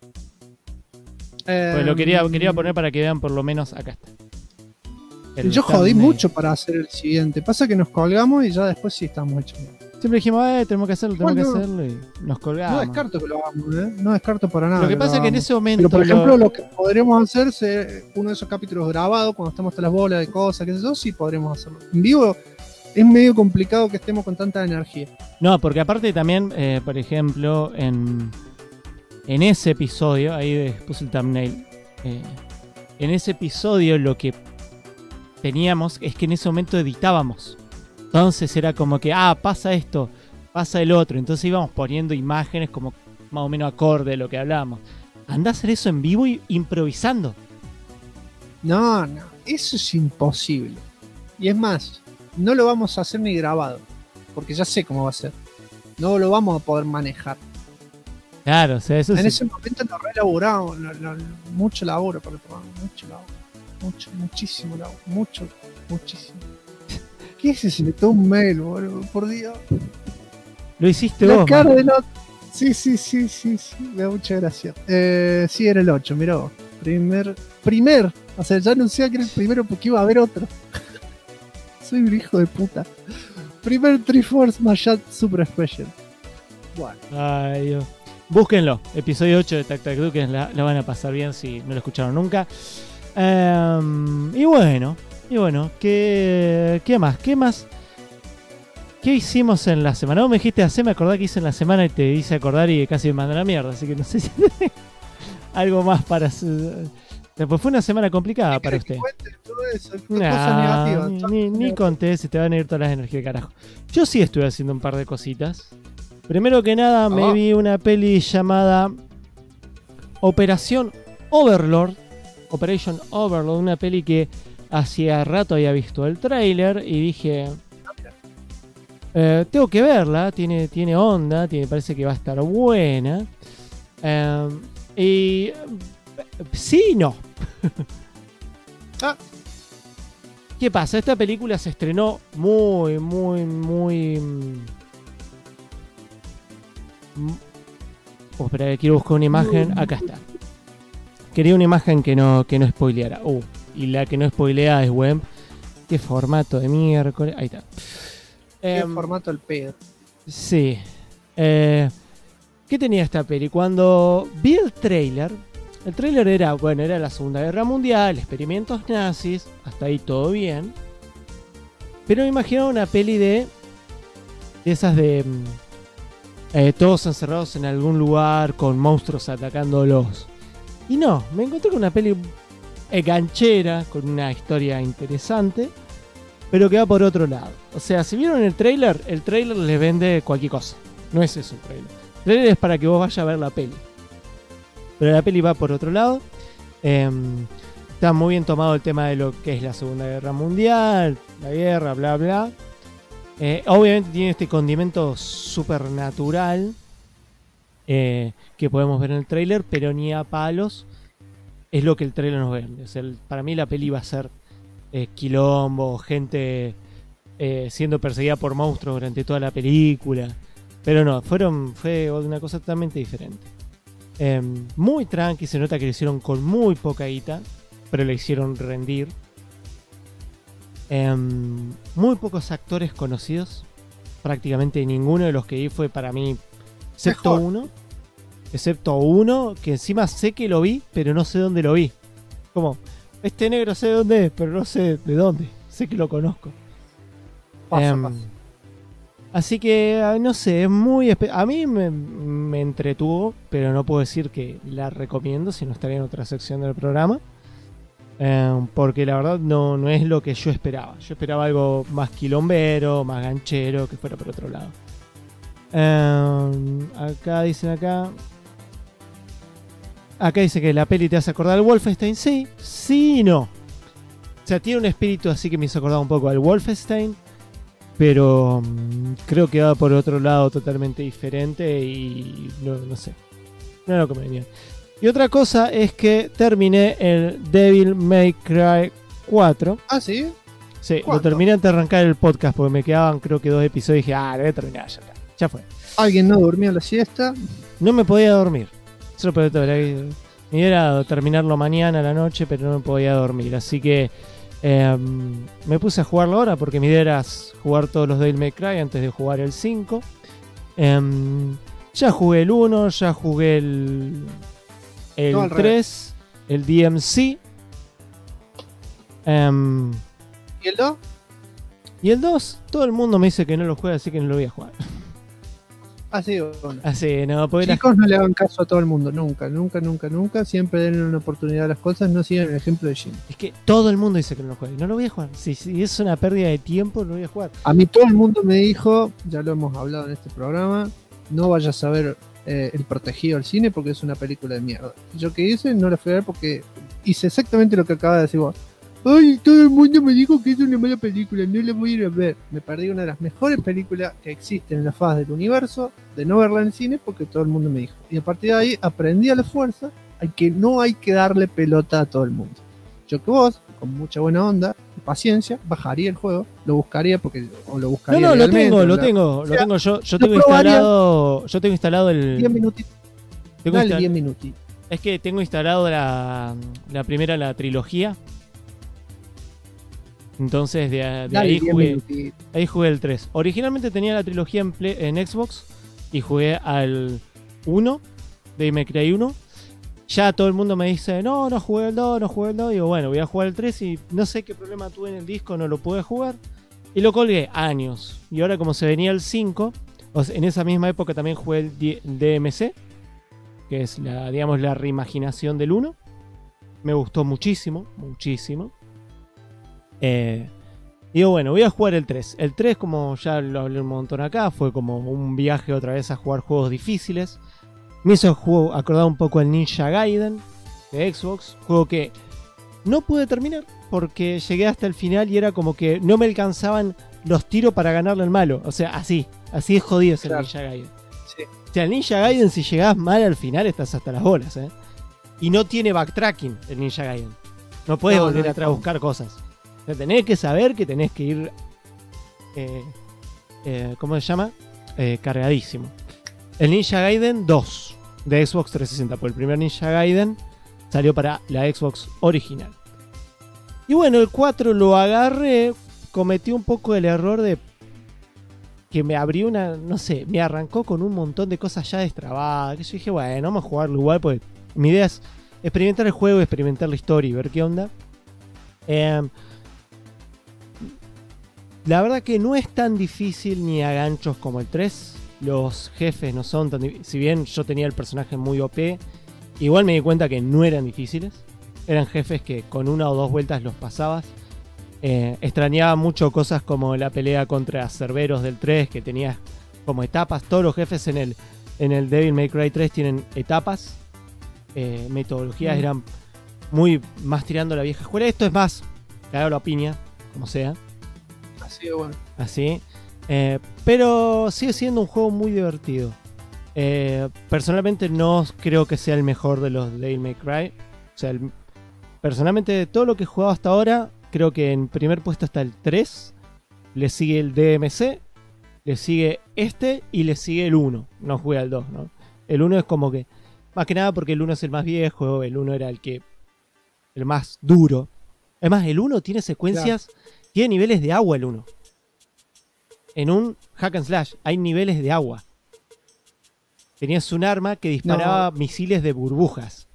Pues lo quería poner para que vean, por lo menos acá está.
Yo jodí mucho para hacer el siguiente. Pasa que nos colgamos y ya después sí estamos hechos.
Siempre dijimos, tenemos que hacerlo y nos colgamos.
No descarto que lo hagamos, No descarto para nada.
Lo que pasa es que en ese momento.
Pero por ejemplo, lo que podríamos hacer es uno de esos capítulos grabados, cuando estamos hasta las bolas de cosas, qué sé yo, sí podríamos hacerlo. En vivo es medio complicado que estemos con tanta energía.
No, porque aparte también, por ejemplo, en ese episodio, ahí puse el thumbnail, en ese episodio lo que teníamos es que en ese momento editábamos. Entonces era como que, pasa esto, pasa el otro. Entonces íbamos poniendo imágenes como más o menos acorde a lo que hablábamos. Andá a hacer eso en vivo y improvisando.
No, eso es imposible. Y es más, no lo vamos a hacer ni grabado, porque ya sé cómo va a ser. No lo vamos a poder manejar.
Claro, o sea, eso
en
sí.
ese momento nos relaboramos, mucho laburo para el programa, muchísimo laburo, muchísimo. ¿Qué es ese? Le tomó un mail, boludo, por Dios.
Lo hiciste
la
vos.
Cara del otro. Sí, me da mucha gracia. Sí, era el 8, mirá vos. Primer, o sea, ya anunciaba que era el primero porque iba a haber otro. Soy un hijo de puta. Primer Triforce Mashup Super Special. Bueno.
Ay, Dios. Búsquenlo, episodio 8 de Tac Tac Duke, la van a pasar bien si no lo escucharon nunca. Y bueno, ¿qué más? ¿Qué hicimos en la semana? No me dijiste, haceme acordar que hice en la semana y te hice acordar y casi me mandé a la mierda, así que no sé si algo más para... Después fue una semana complicada para usted. Ni conté, se te van a ir todas las energías, carajo. Yo sí estuve haciendo un par de cositas. Primero que nada me vi una peli llamada Operation Overlord, una peli que hacía rato había visto el tráiler y dije, tengo que verla, tiene onda, parece que va a estar buena. Y sí y no. ¿Qué pasa? Esta película se estrenó muy espera, quiero buscar una imagen. Acá está. Quería una imagen que no spoileara. Y la que no spoilea es web. ¿Qué formato de miércoles? Ahí está.
¿Qué formato el pedo?
Sí. ¿Qué tenía esta peli? Cuando vi el tráiler era la Segunda Guerra Mundial, experimentos nazis, hasta ahí todo bien. Pero me imaginaba una peli de esas de todos encerrados en algún lugar con monstruos atacándolos. Y no, me encontré con una peli ganchera, con una historia interesante, pero que va por otro lado. O sea, si vieron el tráiler les vende cualquier cosa. No es eso el tráiler. El tráiler es para que vos vayas a ver la peli. Pero la peli va por otro lado. Está muy bien tomado el tema de lo que es la Segunda Guerra Mundial, la guerra, bla, bla. Obviamente tiene este condimento supernatural que podemos ver en el tráiler, pero ni a palos es lo que el tráiler nos vende. O sea, para mí la peli va a ser quilombo, gente siendo perseguida por monstruos durante toda la película. Pero no, fue una cosa totalmente diferente. Muy tranqui, se nota que lo hicieron con muy poca guita, pero le hicieron rendir. Muy pocos actores conocidos, prácticamente ninguno de los que vi fue para mí, excepto uno que encima sé que lo vi, pero no sé dónde lo vi. Como, este negro sé dónde es, pero no sé de dónde, sé que lo conozco.
Pasa.
Así que, no sé, es muy... A mí me entretuvo, pero no puedo decir que la recomiendo, si no estaría en otra sección del programa. Porque la verdad no es lo que yo esperaba. Yo esperaba algo más quilombero, más ganchero, que fuera por otro lado. Acá dicen acá dice que la peli te hace acordar al Wolfenstein. Sí y no. O sea, tiene un espíritu así que me hizo acordar un poco al Wolfenstein, pero creo que va por otro lado totalmente diferente y no sé. No es lo que me venía. Y otra cosa es que terminé el Devil May Cry 4.
¿Ah, sí?
Sí, lo terminé antes de arrancar el podcast porque me quedaban creo que 2 episodios y dije, lo voy a terminar ya fue.
¿Alguien no durmió la siesta?
No me podía dormir. Solo podía mi idea era terminarlo mañana a la noche, pero no me podía dormir. Así que me puse a jugarlo ahora porque mi idea era jugar todos los Devil May Cry antes de jugar el 5. Ya jugué el 1, ya jugué el 3, el DMC.
¿Y el 2?
Y el 2, todo el mundo me dice que no lo juega, así que no lo voy a jugar.
Así, bueno.
Así, no,
chicos, no le hagan caso a todo el mundo, nunca. Siempre denle una oportunidad a las cosas, no sigan el ejemplo de Jim.
Es que todo el mundo dice que no lo juegue, no lo voy a jugar. Si es una pérdida de tiempo, no lo voy a jugar.
A mí todo el mundo me dijo, ya lo hemos hablado en este programa, no vayas a ver El Protegido al cine porque es una película de mierda. Yo que hice, no la fui a ver porque hice exactamente lo que acaba de decir vos. Ay, todo el mundo me dijo que es una mala película, no la voy a ir a ver. Me perdí una de las mejores películas que existen en la faz del universo de no verla en cine porque todo el mundo me dijo. Y a partir de ahí aprendí a la fuerza a que no hay que darle pelota a todo el mundo. Yo que vos, con mucha buena onda y paciencia, bajaría el juego, lo buscaría porque lo buscaría.
No, lo tengo. Yo tengo instalado el
10 minutitos. Dale 10 minutitos.
Es que tengo instalado la primera trilogía. Entonces de ahí jugué el 3. Originalmente tenía la trilogía en Xbox y jugué al 1 de May Cry 1. Ya todo el mundo me dice, no jugué el 2, Digo, bueno, voy a jugar el 3 y no sé qué problema tuve en el disco, no lo pude jugar. Y lo colgué años. Y ahora como se venía el 5, en esa misma época también jugué el DMC, que es la reimaginación del 1. Me gustó muchísimo. Digo, bueno, voy a jugar el 3. El 3, como ya lo hablé un montón acá, fue como un viaje otra vez a jugar juegos difíciles. Me hizo acordar un poco al Ninja Gaiden de Xbox. Juego que no pude terminar porque llegué hasta el final y era como que no me alcanzaban los tiros para ganarle al malo. O sea, así es jodido ese Ninja Gaiden.
Sí.
O sea, el Ninja Gaiden, si llegás mal al final, estás hasta las bolas, ¿eh? Y no tiene backtracking el Ninja Gaiden. No puedes volver atrás a buscar cosas. O sea, tenés que saber que tenés que ir... ¿cómo se llama? Cargadísimo. El Ninja Gaiden 2 de Xbox 360. Porque el primer Ninja Gaiden salió para la Xbox original. Y bueno, el 4 lo agarré. Cometí un poco el error de que me abrió no sé, me arrancó con un montón de cosas ya destrabadas. Que yo dije, bueno, vamos a jugarlo igual, porque mi idea es experimentar el juego, experimentar la historia y ver qué onda. La verdad que no es tan difícil ni a ganchos como el 3. Los jefes no son tan difíciles. Si bien yo tenía el personaje muy OP, igual me di cuenta que no eran difíciles. Eran jefes que con 1 o 2 vueltas los pasabas. Extrañaba mucho cosas como la pelea contra Cerberos del 3, que tenía como etapas. Todos los jefes en el Devil May Cry 3 tienen etapas. Metodologías eran muy más tirando a la vieja escuela. Esto es más cagar la piña, como sea.
Así de bueno.
Así. Pero sigue siendo un juego muy divertido. Personalmente no creo que sea el mejor de los Devil May Cry. O sea, personalmente de todo lo que he jugado hasta ahora, creo que en primer puesto está el 3. Le sigue el DMC. Le sigue este y le sigue el 1. No jugué al 2, ¿no? El 1 es como que... Más que nada porque el 1 es el más viejo. El 1 era el más duro. Además, el 1 tiene secuencias... Claro. Tiene niveles de agua el 1. En un hack and slash hay niveles de agua. Tenías un arma que disparaba misiles de burbujas.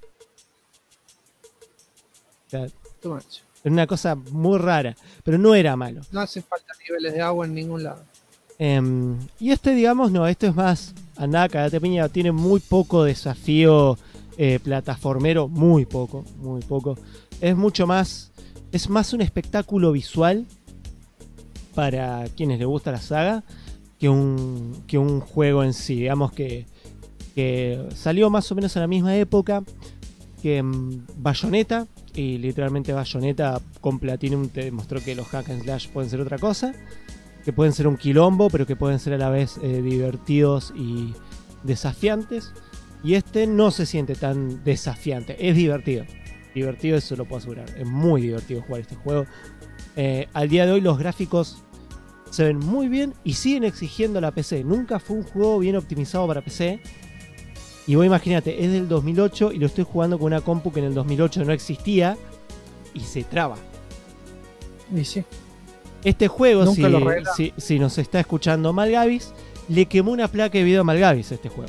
O sea, era una cosa muy rara, pero no era malo.
No hace falta niveles de agua en ningún lado.
Y digamos, no, esto es más andá, cagate piña. Tiene muy poco desafío plataformero, muy poco. Es mucho más, es más un espectáculo visual para quienes les gusta la saga que un juego en sí. Digamos que salió más o menos a la misma época que Bayonetta, y literalmente Bayonetta con Platinum te demostró que los hack and slash pueden ser otra cosa, que pueden ser un quilombo, pero que pueden ser a la vez divertidos y desafiantes. Y este no se siente tan desafiante, es divertido, eso lo puedo asegurar, es muy divertido jugar este juego. Al día de hoy los gráficos se ven muy bien y siguen exigiendo la PC. Nunca fue un juego bien optimizado para PC. Y vos imagínate, es del 2008 y lo estoy jugando con una compu que en el 2008 no existía y se traba.
Y sí.
Este juego, si nos está escuchando Malgavis, le quemó una placa de video a Malgavis este juego.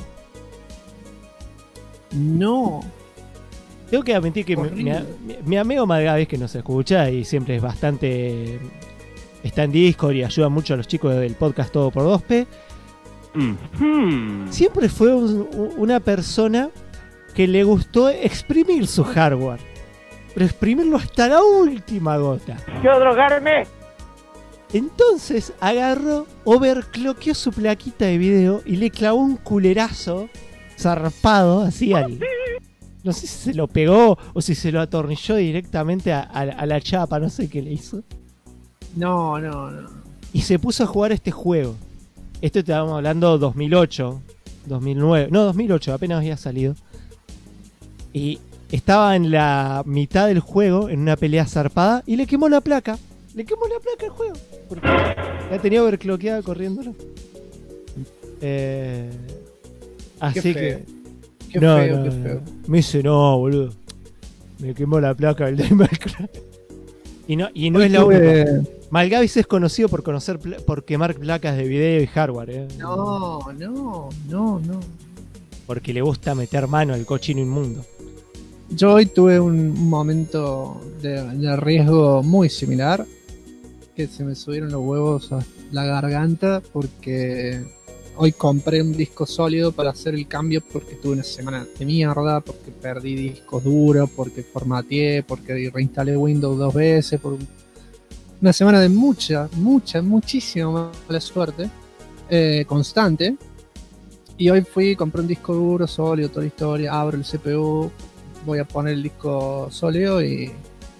No.
Tengo que admitir que mi amigo Malgavis, que nos escucha y siempre es bastante... Está en Discord y ayuda mucho a los chicos del podcast Todo por 2P. Siempre fue una persona que le gustó exprimir su hardware. Pero exprimirlo hasta la última gota.
¡Quiero drogarme!
Entonces agarró, overclockeó su plaquita de video y le clavó un culerazo zarpado así al... No sé si se lo pegó o si se lo atornilló directamente a la chapa, no sé qué le hizo.
No.
Y se puso a jugar este juego. Esto estábamos hablando 2008, 2009. No, 2008, apenas había salido. Y estaba en la mitad del juego, en una pelea zarpada, y le quemó la placa. Le quemó la placa al juego. Porque la tenía overclockeada corriéndolo. Así que...
Qué feo.
Me dice, no, boludo. Me quemó la placa del Devil May Cry. Y no es la única. Malgavis es conocido por quemar placas de video y hardware.
No.
Porque le gusta meter mano al cochino inmundo.
Yo hoy tuve un momento de riesgo muy similar. Que se me subieron los huevos a la garganta porque hoy compré un disco sólido para hacer el cambio porque tuve una semana de mierda, porque perdí discos duros, porque formateé, porque reinstalé Windows 2 veces, por una semana de muchísima mala suerte constante. Y hoy compré un disco duro sólido, toda la historia, abro el CPU, voy a poner el disco sólido y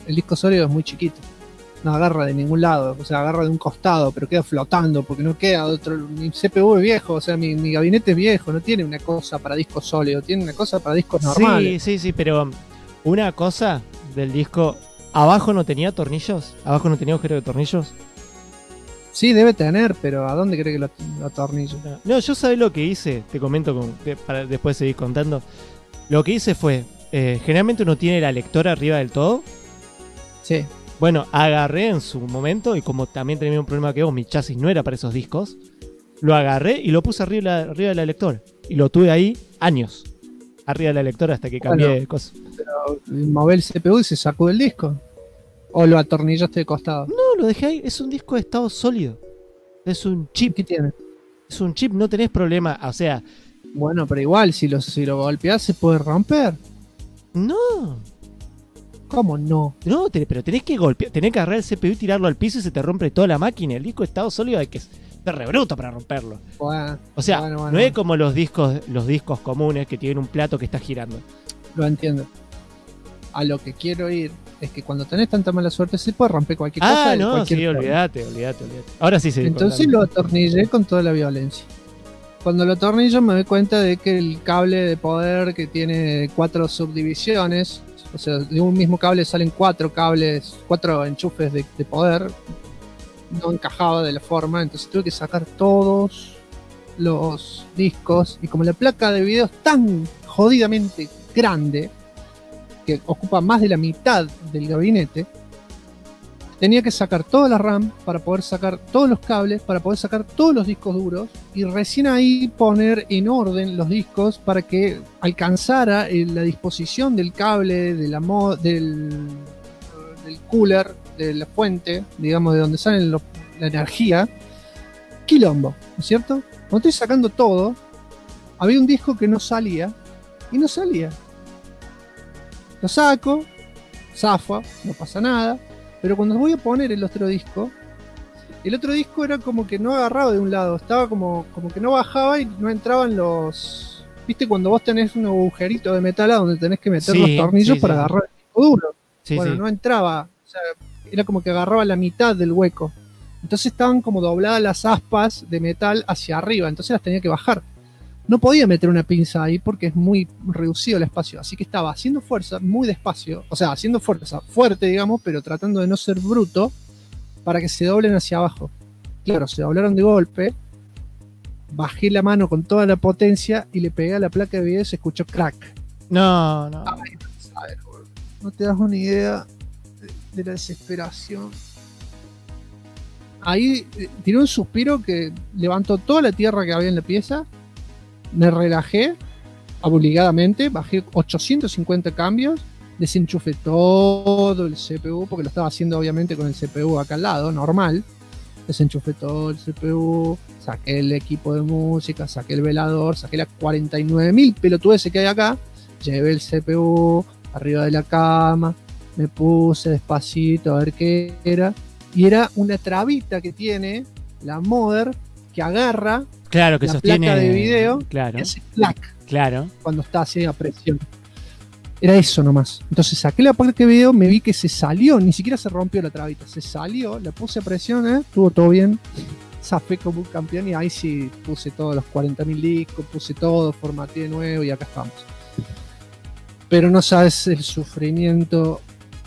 el disco sólido es muy chiquito. No agarra de ningún lado, o sea, agarra de un costado, pero queda flotando porque no queda otro. Mi CPU es viejo, o sea, mi gabinete es viejo, no tiene una cosa para disco sólido, tiene una cosa para discos normales.
Sí, pero una cosa del disco, ¿abajo no tenía tornillos? ¿Abajo no tenía agujero de tornillos?
Sí, debe tener, pero ¿a dónde cree que lo atornillo?
No, yo sabés lo que hice, te comento para después seguir contando. Lo que hice fue, generalmente uno tiene la lectora arriba del todo.
Sí.
Bueno, agarré en su momento, y como también tenía un problema que vos, mi chasis no era para esos discos, lo agarré y lo puse arriba de la lectora. Y lo tuve ahí años, arriba de la lectora, hasta que cambié de cosa.
Pero mover el CPU y se sacó del disco. ¿O lo atornillaste de costado?
No, lo dejé ahí, es un disco de estado sólido. Es un chip.
¿Qué tiene?
Es un chip, no tenés problema, o sea...
Bueno, pero igual, si lo golpeás se puede romper.
No.
¿Cómo no?
No, pero tenés que golpear, tenés que agarrar el CPU y tirarlo al piso y se te rompe toda la máquina. El disco de estado sólido hay que ser re bruto para romperlo.
Bueno,
o sea, no es como los discos comunes que tienen un plato que está girando.
Lo entiendo. A lo que quiero ir es que cuando tenés tanta mala suerte se puede romper cualquier cosa.
Ah, no, sí,
forma.
olvídate. Ahora sí se.
Entonces lo atornillé con toda la violencia. Cuando lo atornillo me doy cuenta de que el cable de poder, que tiene 4 subdivisiones, o sea, de un mismo cable salen 4 enchufes de poder, no encajaba de la forma, entonces tuve que sacar todos los discos, y como la placa de video es tan jodidamente grande, que ocupa más de la mitad del gabinete, tenía que sacar toda la RAM para poder sacar todos los cables, para poder sacar todos los discos duros, y recién ahí poner en orden los discos para que alcanzara la disposición del cable, del cooler, de la fuente, digamos, de donde sale la energía. Quilombo, ¿no es cierto? Cuando estoy sacando todo, había un disco que no salía, y no salía. Lo saco, zafo, no pasa nada, pero cuando voy a poner el otro disco era como que no agarraba de un lado, estaba como que no bajaba y no entraban los... ¿Viste cuando vos tenés un agujerito de metal a donde tenés que meter los tornillos para agarrar el disco duro? No entraba, o sea, era como que agarraba la mitad del hueco. Entonces estaban como dobladas las aspas de metal hacia arriba, entonces las tenía que bajar. No podía meter una pinza ahí porque es muy reducido el espacio, así que estaba haciendo fuerza muy despacio, o sea, haciendo fuerza fuerte, digamos, pero tratando de no ser bruto para que se doblen hacia abajo. Claro, se doblaron de golpe, bajé la mano con toda la potencia y le pegué a la placa de video y se escuchó crack.
No.
Ay, no te das una idea de la desesperación. Ahí tiré un suspiro que levantó toda la tierra que había en la pieza. Me relajé obligadamente, bajé 850 cambios, desenchufé todo el CPU, porque lo estaba haciendo obviamente con el CPU acá al lado, normal. Desenchufé todo el CPU, saqué el equipo de música, saqué el velador, saqué las 49.000 pelotudeces que hay acá, llevé el CPU arriba de la cama, me puse despacito a ver qué era, y era una trabita que tiene la Mother que agarra
claro, que
la
sostiene
placa de video,
claro,
y hace clac
claro,
cuando está así a presión. Era eso nomás. Entonces saqué la placa de video, me vi que se salió, ni siquiera se rompió la trabita, se salió, la puse a presión, estuvo todo bien, zafé como un campeón, y ahí sí puse todos los 40.000 discos, puse todo, formateé de nuevo y acá estamos. Pero no sabes el sufrimiento.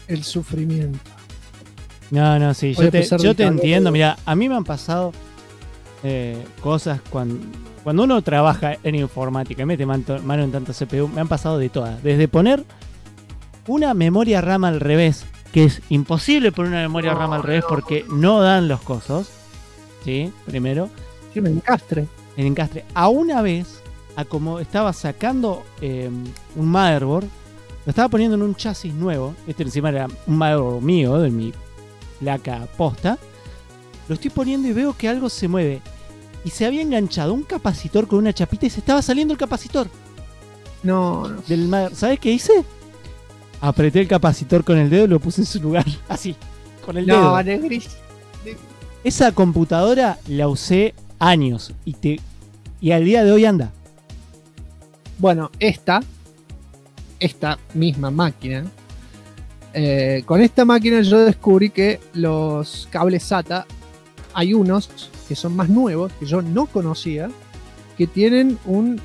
No, sí, yo te entiendo. Mira, a mí me han pasado cosas cuando uno trabaja en informática y mete mano en tanto CPU, me han pasado de todas. Desde poner una memoria RAM al revés, que es imposible poner una memoria RAM al revés porque no dan los cosos. ¿Sí? Primero.
Sí, me encastre.
El encastre. A una vez, como estaba sacando un motherboard, lo estaba poniendo en un chasis nuevo. Este encima era un motherboard mío, de mi placa posta. Lo estoy poniendo y veo que algo se mueve. Y se había enganchado un capacitor con una chapita y se estaba saliendo el capacitor.
No.
¿Sabes qué hice? Apreté el capacitor con el dedo y lo puse en su lugar. Así, con el dedo. Esa computadora la usé años y al día de hoy anda.
Bueno, esta misma máquina Con esta máquina yo descubrí que los cables SATA, hay unos que son más nuevos, que yo no conocía, que tienen un...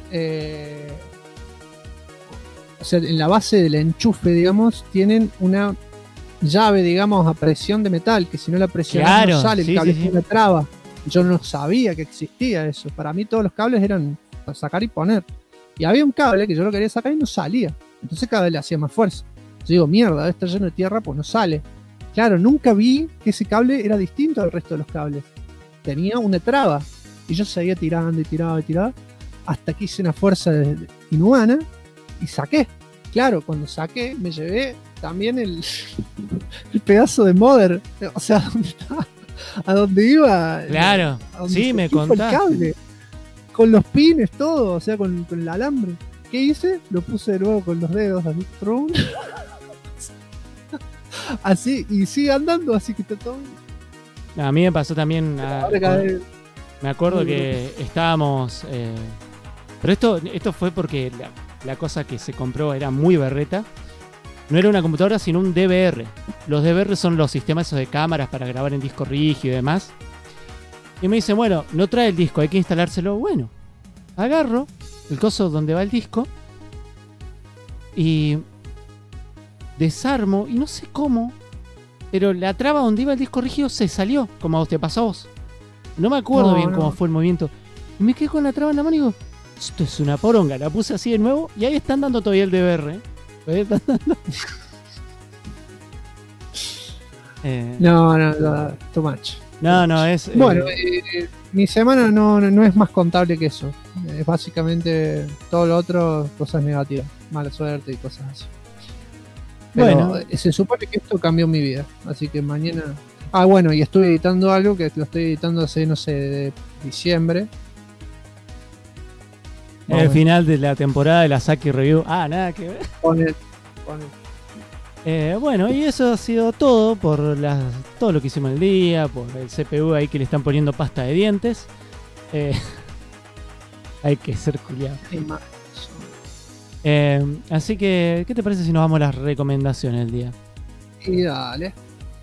o sea, en la base del enchufe, digamos, tienen una llave, digamos, a presión de metal, que si no la presionas no sale, el cable tiene una traba. Yo no sabía que existía eso. Para mí todos los cables eran para sacar y poner. Y había un cable que yo lo quería sacar y no salía. Entonces cada vez le hacía más fuerza. Yo digo, mierda, debe estar lleno de tierra, pues no sale. Claro, nunca vi que ese cable era distinto al resto de los cables. Tenía una traba. Y yo seguía tirando y tiraba y tiraba. Hasta que hice una fuerza inhumana y saqué. Claro, cuando saqué me llevé también el pedazo de modder. O sea, ¿dónde estaba? A donde iba.
Claro, sí, me contaste.
El cable, con los pines, todo, o sea, con el alambre. ¿Qué hice? Lo puse de nuevo con los dedos así, así, y sigue andando, así que está todo.
A mí me pasó también. Me acuerdo que estábamos. Pero esto fue porque la cosa que se compró era muy berreta. No era una computadora, sino un DVR. Los DVR son los sistemas esos de cámaras para grabar en disco rígido y demás. Y me dice, bueno, no trae el disco, hay que instalárselo. Bueno, agarro el coso donde va el disco y desarmo, y no sé cómo, pero la traba donde iba el disco rígido se salió, como a vos te pasó a vos. No me acuerdo bien cómo fue el movimiento. Y me quedé con la traba en la mano y digo, esto es una poronga. La puse así de nuevo y ahí están dando todavía el DVR.
No, too much.
No, es...
Bueno, mi semana no es más contable que eso. Es básicamente todo lo otro, cosas negativas, mala suerte y cosas así. Pero bueno, se supone que esto cambió mi vida, así que mañana... Ah, bueno, y estoy editando algo que lo estoy editando hace, no sé, de diciembre.
El final de la temporada de la Saki Review. Ah, nada que ver.
Pone.
Bueno, y eso ha sido todo por todo lo que hicimos el día, por el CPU ahí que le están poniendo pasta de dientes. Hay que ser culiado. Así que, ¿qué te parece si nos vamos a las recomendaciones del día?
Y dale.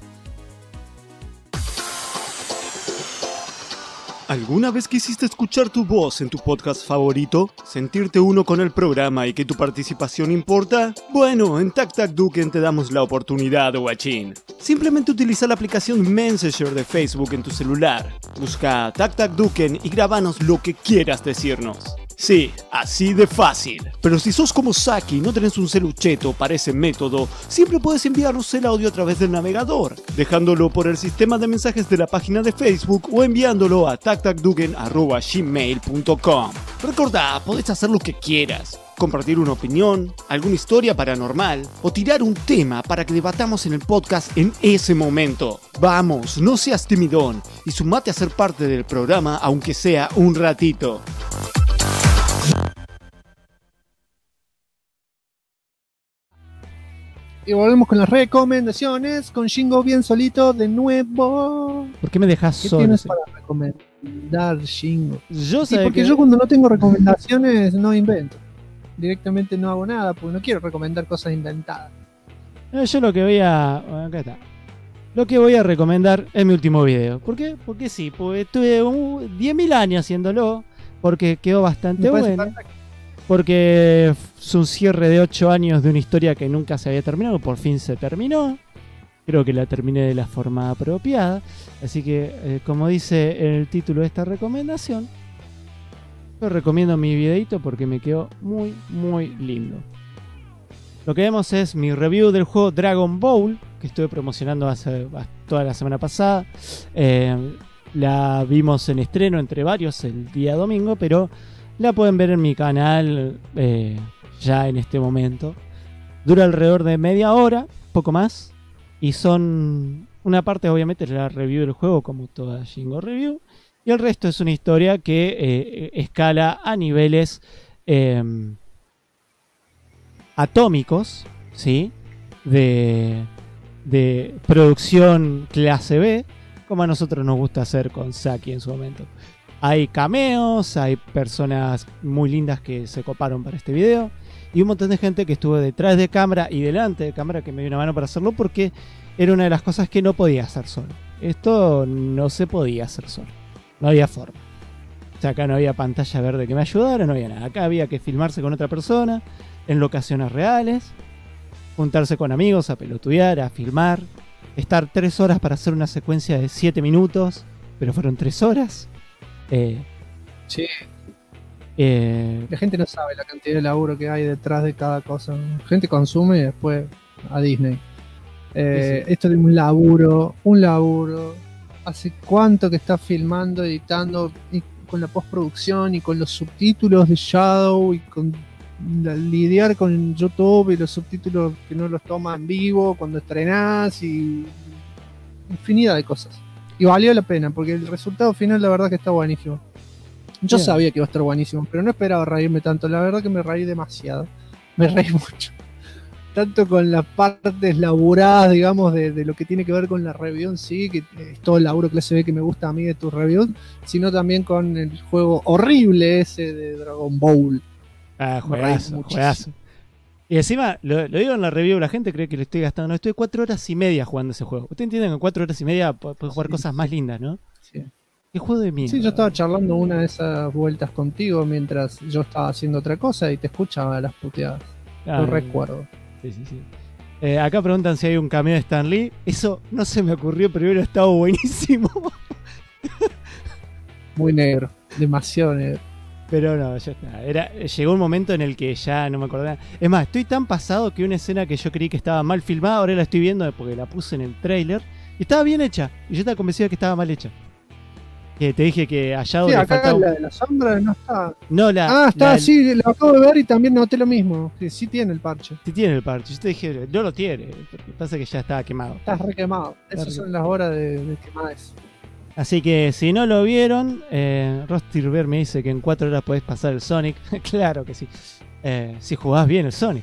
¿Alguna vez quisiste escuchar tu voz en tu podcast favorito? ¿Sentirte uno con el programa y que tu participación importa? Bueno, en TacTacDuken te damos la oportunidad, guachín. Simplemente utiliza la aplicación Messenger de Facebook en tu celular. Busca TacTacDuken y grabanos lo que quieras decirnos. Sí, así de fácil. Pero si sos como Saki y no tenés un celucheto para ese método, siempre puedes enviarnos el audio a través del navegador, dejándolo por el sistema de mensajes de la página de Facebook o enviándolo a tactacduken@gmail.com. Recordá, podés hacer lo que quieras. Compartir una opinión, alguna historia paranormal o tirar un tema para que debatamos en el podcast en ese momento. Vamos, no seas timidón y sumate a ser parte del programa aunque sea un ratito.
Y volvemos con las recomendaciones, con Shingo bien solito de nuevo.
¿Por qué me dejas solo?
¿Qué tienes para recomendar, Shingo?
Porque
yo cuando no tengo recomendaciones no invento. Directamente no hago nada porque no quiero recomendar cosas inventadas.
Yo lo que voy a... Acá está. Lo que voy a recomendar es mi último video. ¿Por qué? Porque sí, porque estuve 10.000 años haciéndolo, porque quedó bastante bueno. Porque es un cierre de 8 años de una historia que nunca se había terminado. Por fin se terminó. Creo que la terminé de la forma apropiada. Así que, como dice el título de esta recomendación, yo recomiendo mi videito porque me quedó muy, muy lindo. Lo que vemos es mi review del juego Dragon Ball, que estuve promocionando toda la semana pasada. La vimos en estreno entre varios el día domingo, pero... la pueden ver en mi canal ya en este momento. Dura alrededor de media hora, poco más. Y son... una parte obviamente es la review del juego, como toda Shingo Review. Y el resto es una historia que escala a niveles atómicos, ¿sí? De producción clase B, como a nosotros nos gusta hacer con Saki en su momento. Hay cameos, hay personas muy lindas que se coparon para este video y un montón de gente que estuvo detrás de cámara y delante de cámara que me dio una mano para hacerlo porque era una de las cosas que no podía hacer solo. Esto no se podía hacer solo, no había forma. O sea, acá no había pantalla verde que me ayudara, no había nada. Acá había que filmarse con otra persona en locaciones reales, juntarse con amigos a pelotudear, a filmar, estar 3 horas para hacer una secuencia de 7 minutos, pero fueron 3 horas.
Sí.
Eh,
La gente no sabe la cantidad de laburo que hay detrás de cada cosa. La gente consume y después a Disney.
Sí.
Esto es un laburo. ¿Hace cuánto que está filmando, editando, y con la postproducción y con los subtítulos de Shadow y con lidiar con YouTube y los subtítulos que no los toma en vivo cuando estrenás y infinidad de cosas? Y valió la pena, porque el resultado final la verdad que está buenísimo. Yo
Bien.
sabía que iba a estar buenísimo, pero no esperaba reírme tanto. La verdad que me reí demasiado. Me reí mucho. Tanto con las partes laburadas, digamos, de lo que tiene que ver con la review en sí, que es todo el laburo clase B que me gusta a mí de tus reviews, sino también con el juego horrible ese de Dragon Ball.
Ah,
Me reí
juegazo,
muchísimo.
juegazo. Y encima, lo digo en la review, la gente cree que le estoy gastando. No, estoy 4 horas y media jugando ese juego. Ustedes entienden que en 4 horas y media puedes jugar cosas más lindas, ¿no?
Sí.
¿Qué juego de mierda?
Sí, yo estaba charlando una de esas vueltas contigo mientras yo estaba haciendo otra cosa y te escuchaba las puteadas.
Ah,
Lo recuerdo.
Sí. Acá preguntan si hay un cameo de Stan Lee. Eso no se me ocurrió, pero hubiera estado buenísimo.
Muy negro, demasiado negro.
Pero no, ya está. Llegó un momento en el que ya no me acordaba. Es más, estoy tan pasado que una escena que yo creí que estaba mal filmada, ahora la estoy viendo porque la puse en el trailer. Y estaba bien hecha. Y yo estaba convencido de que estaba mal hecha. Que te dije que a Shadow
Sí,
le
acá
faltaba...
la de la sombra no está.
No,
está, sí, lo acabo de ver y también noté lo mismo. Que sí tiene el parche.
Sí tiene el parche. Yo te dije, no lo tiene. Porque pasa que ya estaba quemado.
Estás re quemado. Esas son las horas de quemadas.
Así que si no lo vieron, Rostirver me dice que en 4 horas podés pasar el Sonic. Claro que sí. Si jugás bien el Sonic.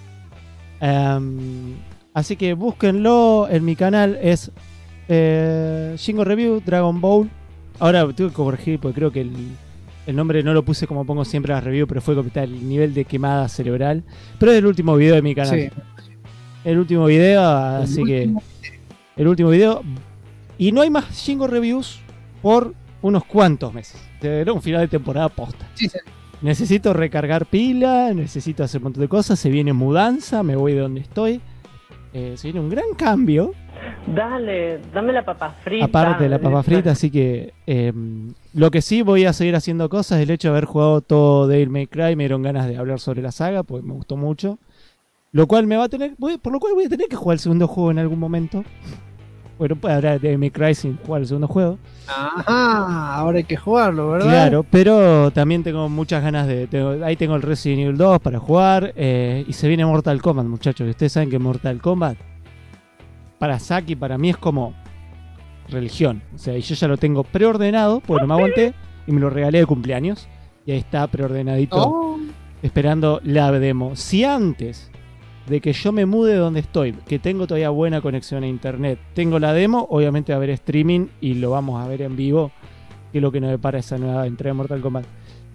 Así que búsquenlo en mi canal. Es Shingo Review Dragon Ball. Ahora tengo que corregir porque creo que el nombre no lo puse como pongo siempre a la review, pero fue comentar el nivel de quemada cerebral. Pero es el último video de mi canal.
Sí.
El último video, así que... El último video. Y no hay más Shingo Reviews por unos cuantos meses. Era un final de temporada posta.
Sí, sí.
Necesito recargar pila, necesito hacer un montón de cosas. Se viene mudanza, me voy de donde estoy. Se viene un gran cambio.
Dale, dame la papa frita.
Aparte de la papa frita, así que lo que sí voy a seguir haciendo cosas. El hecho de haber jugado todo Devil May Cry me dieron ganas de hablar sobre la saga, porque me gustó mucho. Lo cual me va a tener, por lo cual voy a tener que jugar el segundo juego en algún momento. Bueno, puede hablar de Devil May Cry sin jugar el segundo juego.
Ajá, ahora hay que jugarlo, ¿verdad?
Claro, pero también tengo muchas ganas ahí tengo el Resident Evil 2 para jugar. Y se viene Mortal Kombat, muchachos. Ustedes saben que Mortal Kombat para Saki, para mí es como religión. O sea, y yo ya lo tengo preordenado, porque no me aguanté, y me lo regalé de cumpleaños. Y ahí está preordenadito, esperando la demo. Si antes de que yo me mude donde estoy, que tengo todavía buena conexión a internet, tengo la demo, obviamente va a haber streaming y lo vamos a ver en vivo, que es lo que nos depara esa nueva entrega de Mortal Kombat.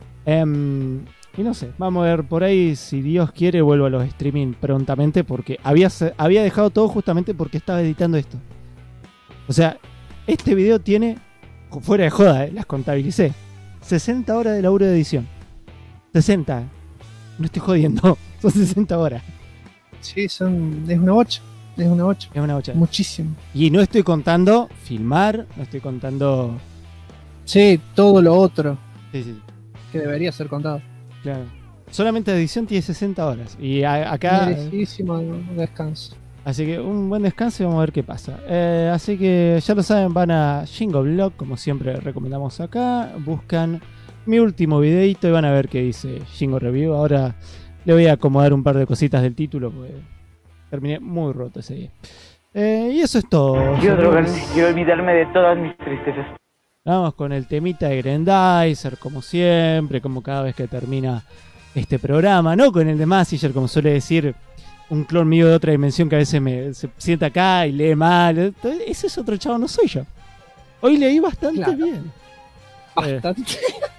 Y no sé, vamos a ver por ahí, si Dios quiere vuelvo a los streaming prontamente, porque había dejado todo justamente porque estaba editando esto. O sea, este video tiene, fuera de joda, las contabilicé, 60 horas de laburo de edición. 60, no estoy jodiendo, son 60 horas.
Sí, es una bocha. Es una bocha.
Es una bocha.
Muchísimo.
Y no estoy contando filmar, no estoy contando...
Sí, todo lo otro.
Sí.
Que debería ser contado.
Claro. Solamente la edición tiene 60 horas. Y acá...
Merecidísimo descanso.
Así que un buen descanso y vamos a ver qué pasa. Así que ya lo saben, van a Shingo Blog, como siempre recomendamos acá. Buscan mi último videito y van a ver qué dice Shingo Review. Ahora le voy a acomodar un par de cositas del título porque terminé muy roto ese día. Y eso es todo.
Quiero olvidarme de todas mis tristezas.
Vamos con el temita de Grendizer, como siempre, como cada vez que termina este programa. No con el de Massinger, como suele decir un clon mío de otra dimensión que a veces se sienta acá y lee mal. Ese es otro chavo, no soy yo. Hoy leí bastante bien.
Bastante.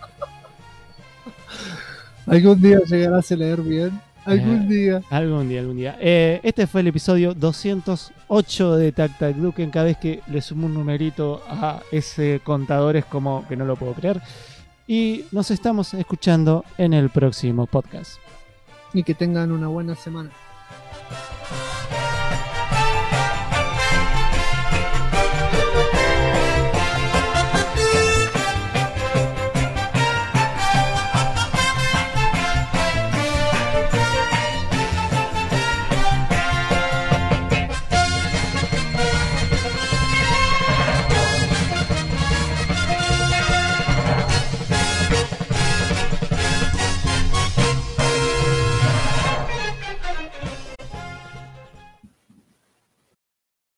Algún día llegarás a leer bien. Algún día.
Algún día. Este fue el episodio 208 de Tac Tac Duken. Cada vez que le sumo un numerito a ese contador es como que no lo puedo creer. Y nos estamos escuchando en el próximo podcast.
Y que tengan una buena semana.